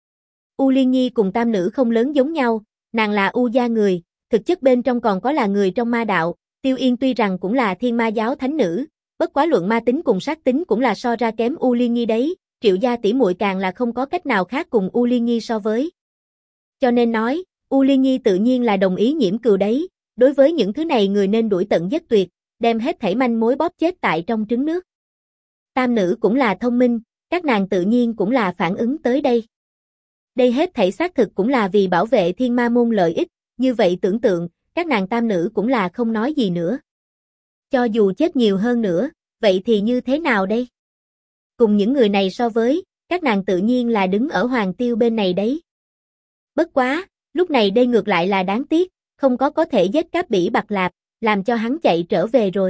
U Liên Nhi cùng tam nữ không lớn giống nhau, nàng là U gia người, thực chất bên trong còn có là người trong ma đạo, Tiêu Yên tuy rằng cũng là thiên ma giáo thánh nữ, bất quá luận ma tính cùng sát tính cũng là so ra kém U Liên Nhi đấy, Triệu gia tỷ muội càng là không có cách nào khác cùng U Liên Nhi so với. Cho nên nói, U Liên Nhi tự nhiên là đồng ý Nhiễm Cừu đấy, đối với những thứ này người nên đuổi tận giết tuyệt, đem hết thảy manh mối bóp chết tại trong trứng nước. Tam nữ cũng là thông minh, các nàng tự nhiên cũng là phản ứng tới đây. Đây hết thảy xác thực cũng là vì bảo vệ Thiên Ma môn lợi ích, như vậy tưởng tượng, các nàng tam nữ cũng là không nói gì nữa. Cho dù chết nhiều hơn nữa, vậy thì như thế nào đây? Cùng những người này so với, các nàng tự nhiên là đứng ở Hoàng Tiêu bên này đấy. Bất quá, lúc này đây ngược lại là đáng tiếc, không có thể giết Cáp Bỉ Bạc Lạp, làm cho hắn chạy trở về rồi.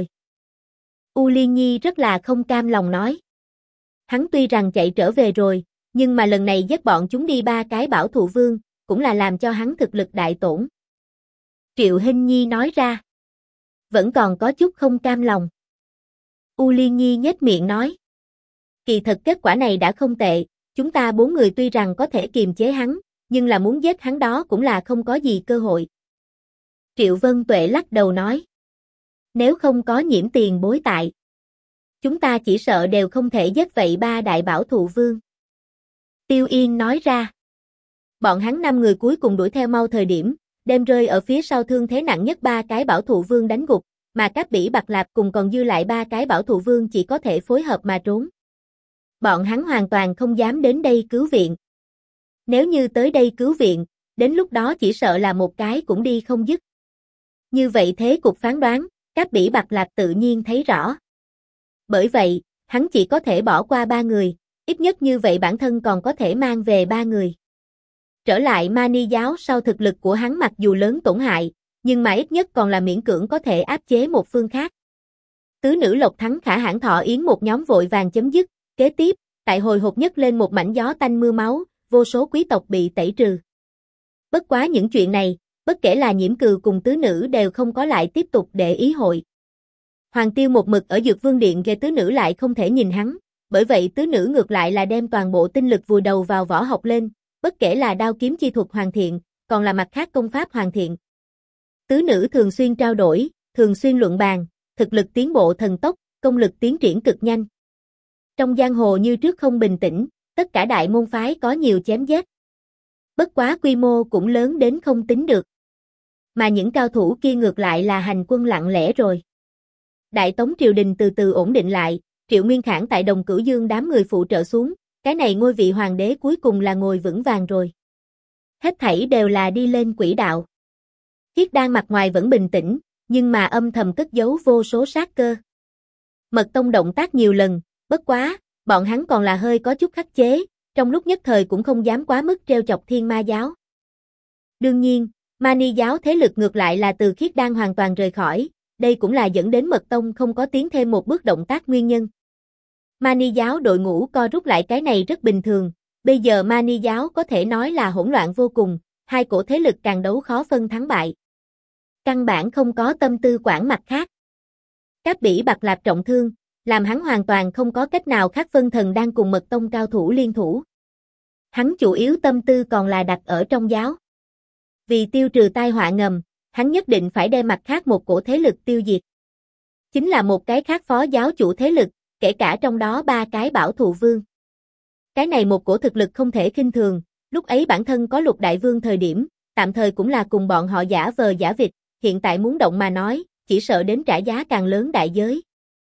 U Liên Nhi rất là không cam lòng nói. Hắn tuy rằng chạy trở về rồi, nhưng mà lần này giết bọn chúng đi 3 cái bảo thụ vương, cũng là làm cho hắn thực lực đại tổn. Triệu Hinh Nhi nói ra. Vẫn còn có chút không cam lòng. U Liên Nhi nhếch miệng nói. Kỳ thật kết quả này đã không tệ, chúng ta 4 người tuy rằng có thể kiềm chế hắn, nhưng là muốn giết hắn đó cũng là không có gì cơ hội. Triệu Vân Tuệ lắc đầu nói. Nếu không có Nhiễm tiền bối tại, chúng ta chỉ sợ đều không thể giết vậy 3 đại bảo thụ vương. Tiêu Yên nói ra. Bọn hắn 5 người cuối cùng đuổi theo mau thời điểm, đem rơi ở phía sau thương thế nặng nhất 3 cái bảo thụ vương đánh gục, mà Cáp Bỉ Bạc Lạp cùng còn dư lại 3 cái bảo thụ vương chỉ có thể phối hợp mà trốn. Bọn hắn hoàn toàn không dám đến đây cứu viện. Nếu như tới đây cứu viện, đến lúc đó chỉ sợ là một cái cũng đi không dứt. Như vậy thế cục phán đoán, Cáp Bỉ Bạc Lạp tự nhiên thấy rõ. Bởi vậy, hắn chỉ có thể bỏ qua 3 người, ít nhất như vậy bản thân còn có thể mang về 3 người. Trở lại Mani giáo sau thực lực của hắn mặc dù lớn tổn hại, nhưng mà ít nhất còn là miễn cưỡng có thể áp chế một phương khác. Tứ nữ Lộc Thắng Khả Hãn Thọ Yến một nhóm vội vàng chấm dứt, kế tiếp, tại hồi hộp nhất lên một mảnh gió tanh mưa máu, vô số quý tộc bị tẩy trừ. Bất quá những chuyện này, bất kể là Nhiễm Cừ cùng tứ nữ đều không có lại tiếp tục để ý hội. Hoàng Tiêu một mực ở Dược Vương Điện ghê tứ nữ lại không thể nhìn hắn, bởi vậy tứ nữ ngược lại là đem toàn bộ tinh lực vùi đầu vào võ học lên, bất kể là đao kiếm chi thuật hoàn thiện, còn là mặt khác công pháp hoàn thiện. Tứ nữ thường xuyên trao đổi, thường xuyên luận bàn, thực lực tiến bộ thần tốc, công lực tiến triển cực nhanh. Trong giang hồ như trước không bình tĩnh, tất cả đại môn phái có nhiều chém giết. Bất quá quy mô cũng lớn đến không tính được. Mà những cao thủ kia ngược lại là hành quân lặng lẽ rồi. Đại Tống triều đình từ từ ổn định lại, Triệu Nguyên Khảng tại Đồng Cửu Dương đám người phụ trợ xuống, cái này ngôi vị hoàng đế cuối cùng là ngồi vững vàng rồi. Hết thảy đều là đi lên quỹ đạo. Khiết Đan mặt ngoài vẫn bình tĩnh, nhưng mà âm thầm cất giấu vô số sát cơ. Mật Tông động tác nhiều lần, bất quá, bọn hắn còn là hơi có chút khắc chế, trong lúc nhất thời cũng không dám quá mức trêu chọc Thiên Ma giáo. Đương nhiên, Mani giáo thế lực ngược lại là từ Khiết Đan hoàn toàn rời khỏi, đây cũng là dẫn đến Mật Tông không có tiến thêm một bước động tác nguyên nhân. Mani giáo đội ngũ co rút lại cái này rất bình thường, bây giờ Mani giáo có thể nói là hỗn loạn vô cùng, hai cổ thế lực càng đấu khó phân thắng bại. Căn bản không có tâm tư quản mặt khác. Cáp Bỉ Bạc Lạp trọng thương, làm hắn hoàn toàn không có cách nào khác phân thần đang cùng Mật Tông cao thủ liên thủ. Hắn chủ yếu tâm tư còn là đặt ở trong giáo. Vì tiêu trừ tai họa ngầm, hắn nhất định phải đem mặt khác một cổ thế lực tiêu diệt. Chính là một cái khác phó giáo chủ thế lực, kể cả trong đó 3 cái bảo thụ vương. Cái này một cổ thực lực không thể khinh thường, lúc ấy bản thân có Lục Đại Vương thời điểm, tạm thời cũng là cùng bọn họ giả vờ giả vịt, hiện tại muốn động mà nói, chỉ sợ đến trả giá càng lớn đại giới.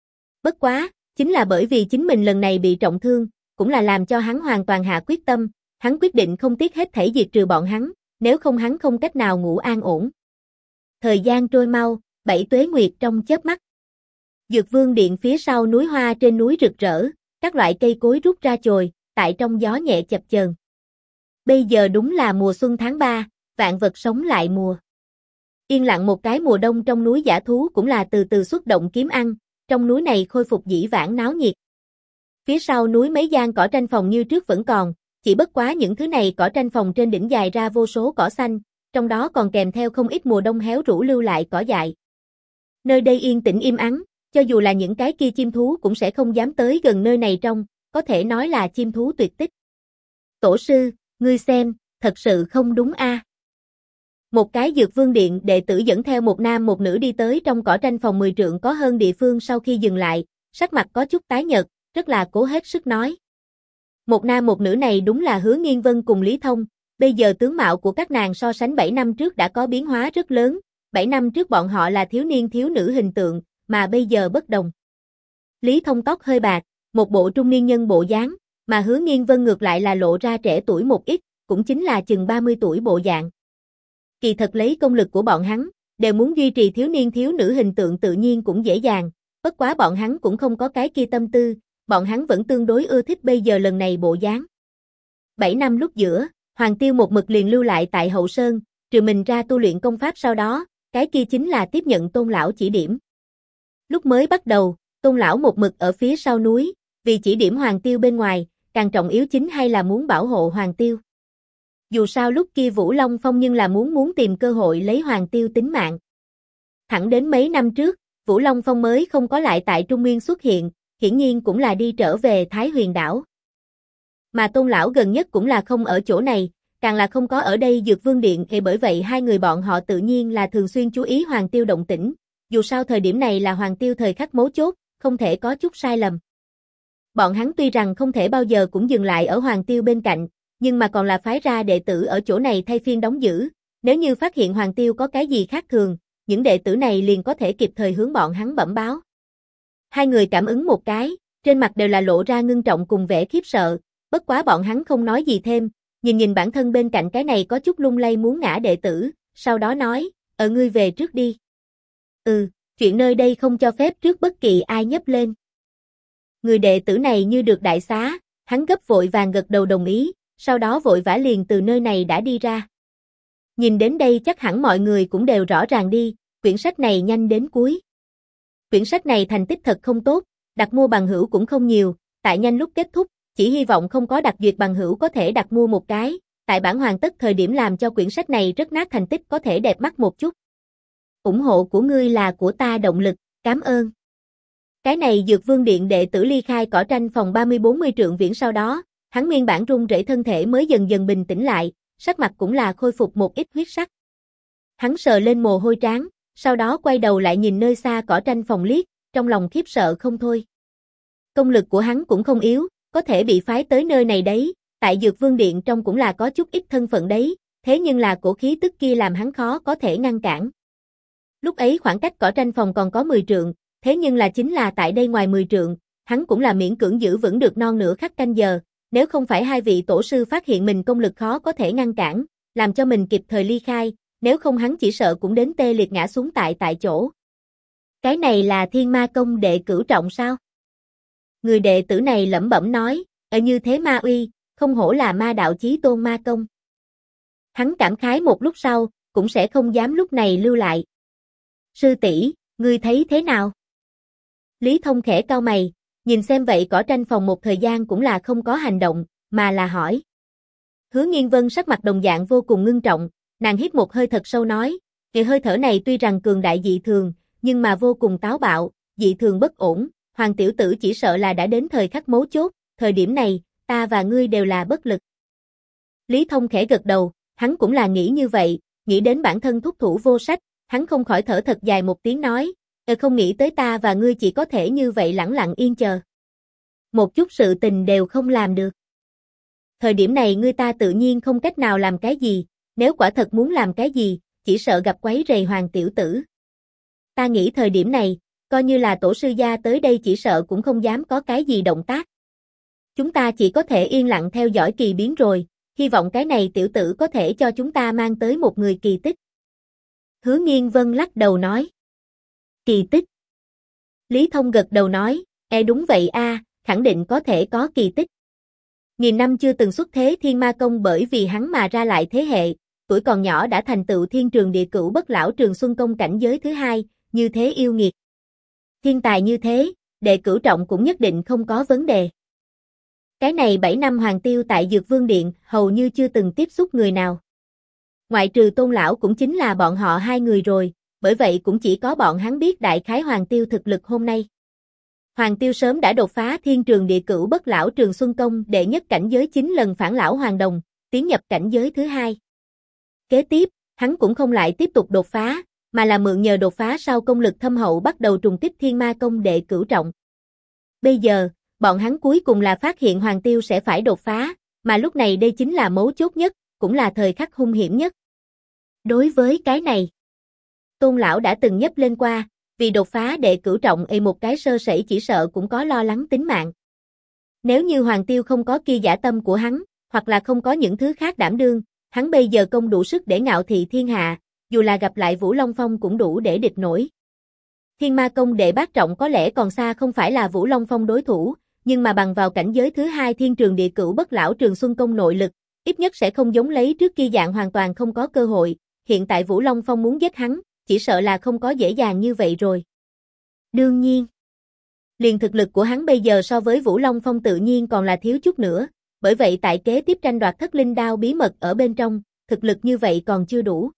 Bất quá, chính là bởi vì chính mình lần này bị trọng thương, cũng là làm cho hắn hoàn toàn hạ quyết tâm, hắn quyết định không tiếc hết thảy diệt trừ bọn hắn, nếu không hắn không cách nào ngủ an ổn. Thời gian trôi mau, 7 tuế nguyệt trong chớp mắt. Dược Vương Điện phía sau núi hoa trên núi rực rỡ, các loại cây cối rút ra chồi, tại trong gió nhẹ chập chờn. Bây giờ đúng là mùa xuân tháng 3, vạn vật sống lại mùa. Yên lặng một cái mùa đông trong núi dã thú cũng là từ từ xuất động kiếm ăn, trong núi này khôi phục dĩ vãng náo nhiệt. Phía sau núi mấy gian cỏ tranh phòng như trước vẫn còn, chỉ bất quá những thứ này cỏ tranh phòng trên đỉnh dài ra vô số cỏ xanh, trong đó còn kèm theo không ít mùa đông héo rũ lưu lại cỏ dại. Nơi đây yên tĩnh im ắng, cho dù là những cái kia chim thú cũng sẽ không dám tới gần nơi này trong, có thể nói là chim thú tuyệt tích. Tổ sư, ngươi xem, thật sự không đúng a. Một cái Dược Vương Điện đệ tử dẫn theo một nam một nữ đi tới trong cỏ tranh phòng 10 trượng có hơn địa phương sau khi dừng lại, sắc mặt có chút tái nhợt, rất là cố hết sức nói. Một nam một nữ này đúng là Hứa Nghiên Vân cùng Lý Thông, bây giờ tướng mạo của các nàng so sánh 7 năm trước đã có biến hóa rất lớn, 7 năm trước bọn họ là thiếu niên thiếu nữ hình tượng, mà bây giờ bất đồng. Lý Thông tóc hơi bạc, một bộ trung niên nhân bộ dáng, mà Hứa Nghiên Vân ngược lại là lộ ra trẻ tuổi một ít, cũng chính là chừng 30 tuổi bộ dạng. Kỳ thật lấy công lực của bọn hắn, đều muốn duy trì thiếu niên thiếu nữ hình tượng tự nhiên cũng dễ dàng, bất quá bọn hắn cũng không có cái kia tâm tư, bọn hắn vẫn tương đối ưa thích bây giờ lần này bộ dáng. 7 năm lúc giữa, Hoàng Tiêu một mực liền lưu lại tại Hậu Sơn, trừ mình ra tu luyện công pháp sau đó, cái kia chính là tiếp nhận Tôn lão chỉ điểm. Lúc mới bắt đầu, Tôn lão một mực ở phía sau núi, vì chỉ điểm Hoàng Tiêu bên ngoài, càng trọng yếu chính hay là muốn bảo hộ Hoàng Tiêu. Dù sao lúc kia Vũ Long Phong nhưng là muốn tìm cơ hội lấy Hoàng Tiêu tính mạng. Thẳng đến mấy năm trước, Vũ Long Phong mới không có lại tại Trung Nguyên xuất hiện, hiển nhiên cũng là đi trở về Thái Huyền đảo. Mà Tôn lão gần nhất cũng là không ở chỗ này, càng là không có ở đây Dược Vương Điện, bởi vậy hai người bọn họ tự nhiên là thường xuyên chú ý Hoàng Tiêu động tĩnh, dù sao thời điểm này là Hoàng Tiêu thời khắc mấu chốt, không thể có chút sai lầm. Bọn hắn tuy rằng không thể bao giờ cũng dừng lại ở Hoàng Tiêu bên cạnh, nhưng mà còn là phái ra đệ tử ở chỗ này thay phiên đóng giữ, nếu như phát hiện Hoàng Tiêu có cái gì khác thường, những đệ tử này liền có thể kịp thời hướng bọn hắn bẩm báo. Hai người cảm ứng một cái, trên mặt đều là lộ ra ngưng trọng cùng vẻ khiếp sợ, bất quá bọn hắn không nói gì thêm, nhìn bản thân bên cạnh cái này có chút lung lay muốn ngã đệ tử, sau đó nói, ngươi về trước đi. Chuyện nơi đây không cho phép trước bất kỳ ai nhấp lên. Người đệ tử này như được đại xá, hắn gấp vội vàng gật đầu đồng ý, sau đó vội vã liền từ nơi này đã đi ra. Nhìn đến đây chắc hẳn mọi người cũng đều rõ ràng đi, quyển sách này nhanh đến cuối. Quyển sách này thành tích thật không tốt, đặt mua bằng hữu cũng không nhiều, tại nhanh lúc kết thúc, chỉ hy vọng không có đặt duyệt bằng hữu có thể đặt mua một cái, tại bản hoàn tất thời điểm làm cho quyển sách này rất nát thành tích có thể đẹp mắt một chút. Ủng hộ của ngươi là của ta động lực, cảm ơn. Cái này Dược Vương Điện đệ tử ly khai cỏ tranh phòng 30-40 trượng viễn sau đó, hắn nguyên bản run rẩy thân thể mới dần dần bình tĩnh lại, sắc mặt cũng là khôi phục một ít huyết sắc. Hắn sờ lên mồ hôi trán, sau đó quay đầu lại nhìn nơi xa cỏ tranh phòng liếc, trong lòng khiếp sợ không thôi. Công lực của hắn cũng không yếu, có thể bị phái tới nơi này đấy, tại Dược Vương Điện trong cũng là có chút ít thân phận đấy, thế nhưng là cổ khí tức kia làm hắn khó có thể ngăn cản. Lúc ấy khoảng cách cỏ tranh phòng còn có 10 trượng, thế nhưng là chính là tại đây ngoài 10 trượng, hắn cũng là miễn cưỡng giữ vững được non nửa khắc canh giờ, nếu không phải hai vị tổ sư phát hiện mình công lực khó có thể ngăn cản, làm cho mình kịp thời ly khai, nếu không hắn chỉ sợ cũng đến tê liệt ngã xuống tại chỗ. Cái này là Thiên Ma Công đệ cửu trọng sao? Người đệ tử này lẩm bẩm nói, như thế ma uy, không hổ là ma đạo chí tôn ma công. Hắn cảm khái một lúc sau, cũng sẽ không dám lúc này lưu lại. Sư tỷ, ngươi thấy thế nào? Lý Thông khẽ cau mày, nhìn xem vậy cỏ tranh phòng một thời gian cũng là không có hành động, mà là hỏi. Hứa Nghiên Vân sắc mặt đồng dạng vô cùng ngưng trọng, nàng hít một hơi thật sâu nói, cái hơi thở này tuy rằng cường đại dị thường, nhưng mà vô cùng táo bạo, dị thường bất ổn, Hoàng tiểu tử chỉ sợ là đã đến thời khắc mấu chốt, thời điểm này, ta và ngươi đều là bất lực. Lý Thông khẽ gật đầu, hắn cũng là nghĩ như vậy, nghĩ đến bản thân thúc thủ vô sách, hắn không khỏi thở thật dài một tiếng nói, không nghĩ tới ta và ngươi chỉ có thể như vậy lẳng lặng yên chờ. Một chút sự tình đều không làm được. Thời điểm này ngươi ta tự nhiên không cách nào làm cái gì, nếu quả thật muốn làm cái gì, chỉ sợ gặp quấy rầy Hoàng tiểu tử. Ta nghĩ thời điểm này, coi như là tổ sư gia tới đây chỉ sợ cũng không dám có cái gì động tác. Chúng ta chỉ có thể yên lặng theo dõi kỳ biến rồi, hy vọng cái này tiểu tử có thể cho chúng ta mang tới một người kỳ tích. Hứa Nghiên Vân lắc đầu nói. Kỳ tích. Lý Thông gật đầu nói, đúng vậy a, khẳng định có thể có kỳ tích. Nghìn năm chưa từng xuất thế Thiên Ma Công bởi vì hắn mà ra lại thế hệ, tuổi còn nhỏ đã thành tựu Thiên Trường Địa Cửu Bất Lão Trường Xuân Công cảnh giới thứ hai, như thế yêu nghiệt. Thiên tài như thế, đệ cửu trọng cũng nhất định không có vấn đề. Cái này 7 năm Hoàng Tiêu tại Dược Vương Điện, hầu như chưa từng tiếp xúc người nào. Ngoại trừ Tôn lão cũng chính là bọn họ hai người rồi, bởi vậy cũng chỉ có bọn hắn biết đại khái Hoàng Tiêu thực lực hôm nay. Hoàng Tiêu sớm đã đột phá Thiên Trường Địa Cửu Bất Lão Trường Xuân Công đệ nhất cảnh giới 9 lần phản lão hoàng đồng, tiến nhập cảnh giới thứ hai. Kế tiếp, hắn cũng không lại tiếp tục đột phá, mà là mượn nhờ đột phá sau công lực thâm hậu bắt đầu trùng kích Thiên Ma Công đệ cửu trọng. Bây giờ, bọn hắn cuối cùng là phát hiện Hoàng Tiêu sẽ phải đột phá, mà lúc này đây chính là mấu chốt nhất, cũng là thời khắc hung hiểm nhất. Đối với cái này, Tôn lão đã từng nhấp lên qua, vì đột phá đệ cửu trọng một cái sơ sẩy chỉ sợ cũng có lo lắng tính mạng. Nếu như Hoàng Tiêu không có kia dã tâm của hắn, hoặc là không có những thứ khác đảm đương, hắn bây giờ công đủ sức để ngạo thị thiên hạ, dù là gặp lại Vũ Long Phong cũng đủ để địch nổi. Thiên Ma Công đệ bát trọng có lẽ còn xa không phải là Vũ Long Phong đối thủ, nhưng mà bằng vào cảnh giới thứ hai Thiên Trường Địa Cửu Bất Lão Trường Xuân Công nội lực, ít nhất sẽ không giống lấy trước kia dạng hoàn toàn không có cơ hội, hiện tại Vũ Long Phong muốn giết hắn, chỉ sợ là không có dễ dàng như vậy rồi. Đương nhiên, liền thực lực của hắn bây giờ so với Vũ Long Phong tự nhiên còn là thiếu chút nữa, bởi vậy tại kế tiếp tranh đoạt Thất Linh Đao bí mật ở bên trong, thực lực như vậy còn chưa đủ.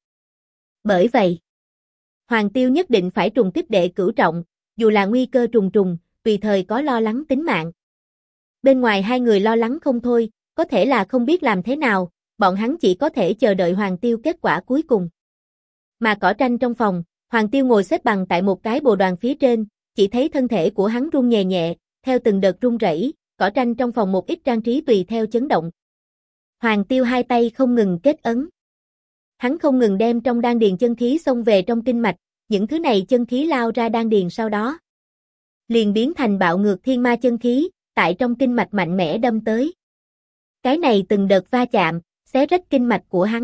Bởi vậy, Hoàng Tiêu nhất định phải trùng kích đệ cửu trọng, dù là nguy cơ trùng trùng, tùy thời có lo lắng tính mạng. Bên ngoài hai người lo lắng không thôi, có thể là không biết làm thế nào, bọn hắn chỉ có thể chờ đợi Hoàng Tiêu kết quả cuối cùng. Mà cỏ tranh trong phòng, Hoàng Tiêu ngồi xếp bằng tại một cái bồ đoàn phía trên, chỉ thấy thân thể của hắn rung nhẹ nhẹ, theo từng đợt rung rẩy, cỏ tranh trong phòng một ít trang trí tùy theo chấn động. Hoàng Tiêu hai tay không ngừng kết ấn. Hắn không ngừng đem trong đan điền chân khí xông về trong kinh mạch, những thứ này chân khí lao ra đan điền sau đó liền biến thành bạo ngược thiên ma chân khí, tại trong kinh mạch mạnh mẽ đâm tới. Cái này từng đợt va chạm, xé rách kinh mạch của hắn.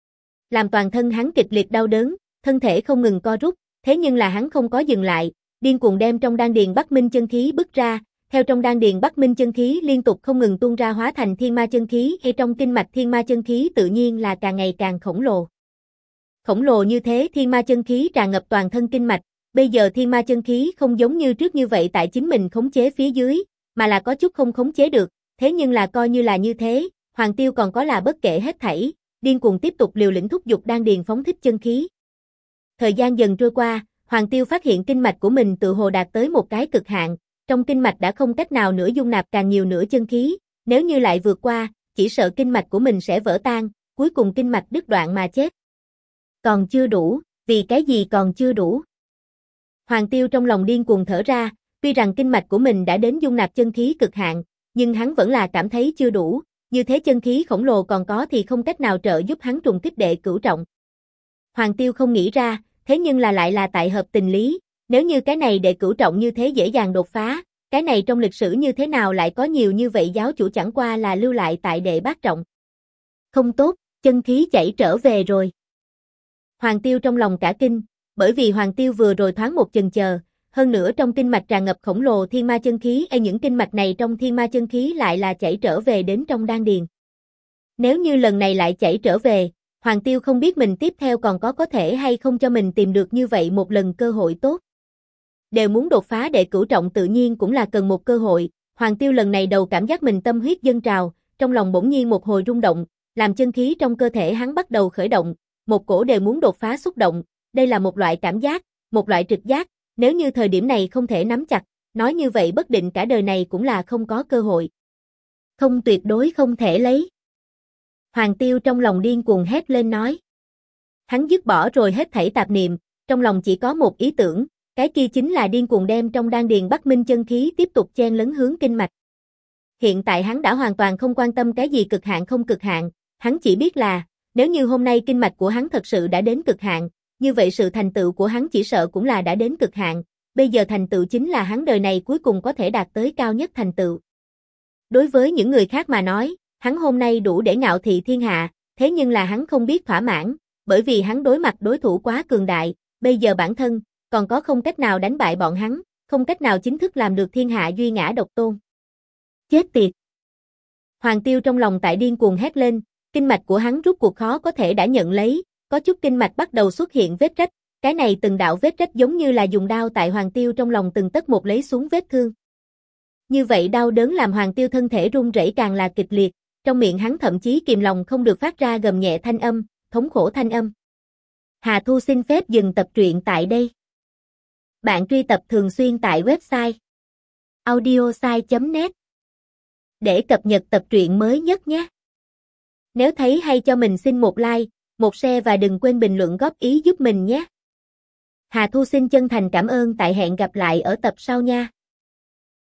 Làm toàn thân hắn kịch liệt đau đớn, thân thể không ngừng co rút, thế nhưng là hắn không có dừng lại, điên cuồng đem trong đan điền Bắc Minh chân khí bức ra, theo trong đan điền Bắc Minh chân khí liên tục không ngừng tuôn ra hóa thành thiên ma chân khí, hay trong kinh mạch thiên ma chân khí tự nhiên là càng ngày càng khổng lồ. Khổng lồ như thế thiên ma chân khí tràn ngập toàn thân kinh mạch, bây giờ thiên ma chân khí không giống như trước như vậy tại chính mình khống chế phía dưới, mà là có chút không khống chế được, thế nhưng là coi như là như thế, Hoàng Tiêu còn có là bất kể hết thảy, điên cuồng tiếp tục liều lĩnh thúc giục đan điền phóng thích chân khí. Thời gian dần trôi qua, Hoàng Tiêu phát hiện kinh mạch của mình tự hồ đạt tới một cái cực hạn, trong kinh mạch đã không cách nào nữa dung nạp càng nhiều nữa chân khí, nếu như lại vượt qua, chỉ sợ kinh mạch của mình sẽ vỡ tan, cuối cùng kinh mạch đứt đoạn mà chết. Còn chưa đủ, vì cái gì còn chưa đủ? Hoàng Tiêu trong lòng điên cuồng thở ra, tuy rằng kinh mạch của mình đã đến dung nạp chân khí cực hạn, nhưng hắn vẫn là cảm thấy chưa đủ, như thế chân khí khổng lồ còn có thì không cách nào trợ giúp hắn trùng kích đệ cửu trọng. Hoàng Tiêu không nghĩ ra, thế nhưng là lại là tại hợp tình lý, nếu như cái này đệ cửu trọng như thế dễ dàng đột phá, cái này trong lịch sử như thế nào lại có nhiều như vậy giáo chủ chẳng qua là lưu lại tại đệ bát trọng. Không tốt, chân khí chảy trở về rồi. Hoàng Tiêu trong lòng cả kinh, bởi vì Hoàng Tiêu vừa rồi thoáng một chần chờ, hơn nữa trong kinh mạch tràn ngập khổng lồ thiên ma chân khí, những kinh mạch này trong thiên ma chân khí lại là chảy trở về đến trong đan điền. Nếu như lần này lại chảy trở về, Hoàng Tiêu không biết mình tiếp theo còn có thể hay không cho mình tìm được như vậy một lần cơ hội tốt. Đều muốn đột phá đệ cửu trọng tự nhiên cũng là cần một cơ hội, Hoàng Tiêu lần này đầu cảm giác mình tâm huyết dâng trào, trong lòng bỗng nhiên một hồi rung động, làm chân khí trong cơ thể hắn bắt đầu khởi động, một cổ đều muốn đột phá xúc động, đây là một loại cảm giác, một loại trực giác, nếu như thời điểm này không thể nắm chặt, nói như vậy bất định cả đời này cũng là không có cơ hội. Không, tuyệt đối không thể lấy. Hoàng Tiêu trong lòng điên cuồng hét lên nói. Hắn dứt bỏ rồi hết thảy tạp niệm, trong lòng chỉ có một ý tưởng, cái kia chính là điên cuồng đem trong đan điền Bắc Minh chân khí tiếp tục chen lấn hướng kinh mạch. Hiện tại hắn đã hoàn toàn không quan tâm cái gì cực hạn không cực hạn, hắn chỉ biết là, nếu như hôm nay kinh mạch của hắn thật sự đã đến cực hạn, như vậy sự thành tựu của hắn chỉ sợ cũng là đã đến cực hạn, bây giờ thành tựu chính là hắn đời này cuối cùng có thể đạt tới cao nhất thành tựu. Đối với những người khác mà nói, hắn hôm nay đủ để ngạo thị thiên hạ, thế nhưng là hắn không biết thỏa mãn, bởi vì hắn đối mặt đối thủ quá cường đại, bây giờ bản thân, còn có không cách nào đánh bại bọn hắn, không cách nào chính thức làm được thiên hạ duy ngã độc tôn. Chết tiệt! Hoàng Tiêu trong lòng tại điên cuồng hét lên, kinh mạch của hắn rút cuộc khó có thể đã nhận lấy, có chút kinh mạch bắt đầu xuất hiện vết rách, cái này từng đạo vết rách giống như là dùng đao tại Hoàng Tiêu trong lòng từng tấc một lấy xuống vết thương. Như vậy đau đớn làm Hoàng Tiêu thân thể run rẩy càng là kịch liệt, trong miệng hắn thậm chí kìm lòng không được phát ra gầm nhẹ thanh âm, thống khổ thanh âm. Hà Thu xin phép dừng tập truyện tại đây. Bạn truy tập thường xuyên tại website audiosai.net để cập nhật tập truyện mới nhất nhé. Nếu thấy hay cho mình xin một like, một share và đừng quên bình luận góp ý giúp mình nhé. Hà Thu xin chân thành cảm ơn, tại hẹn gặp lại ở tập sau nha.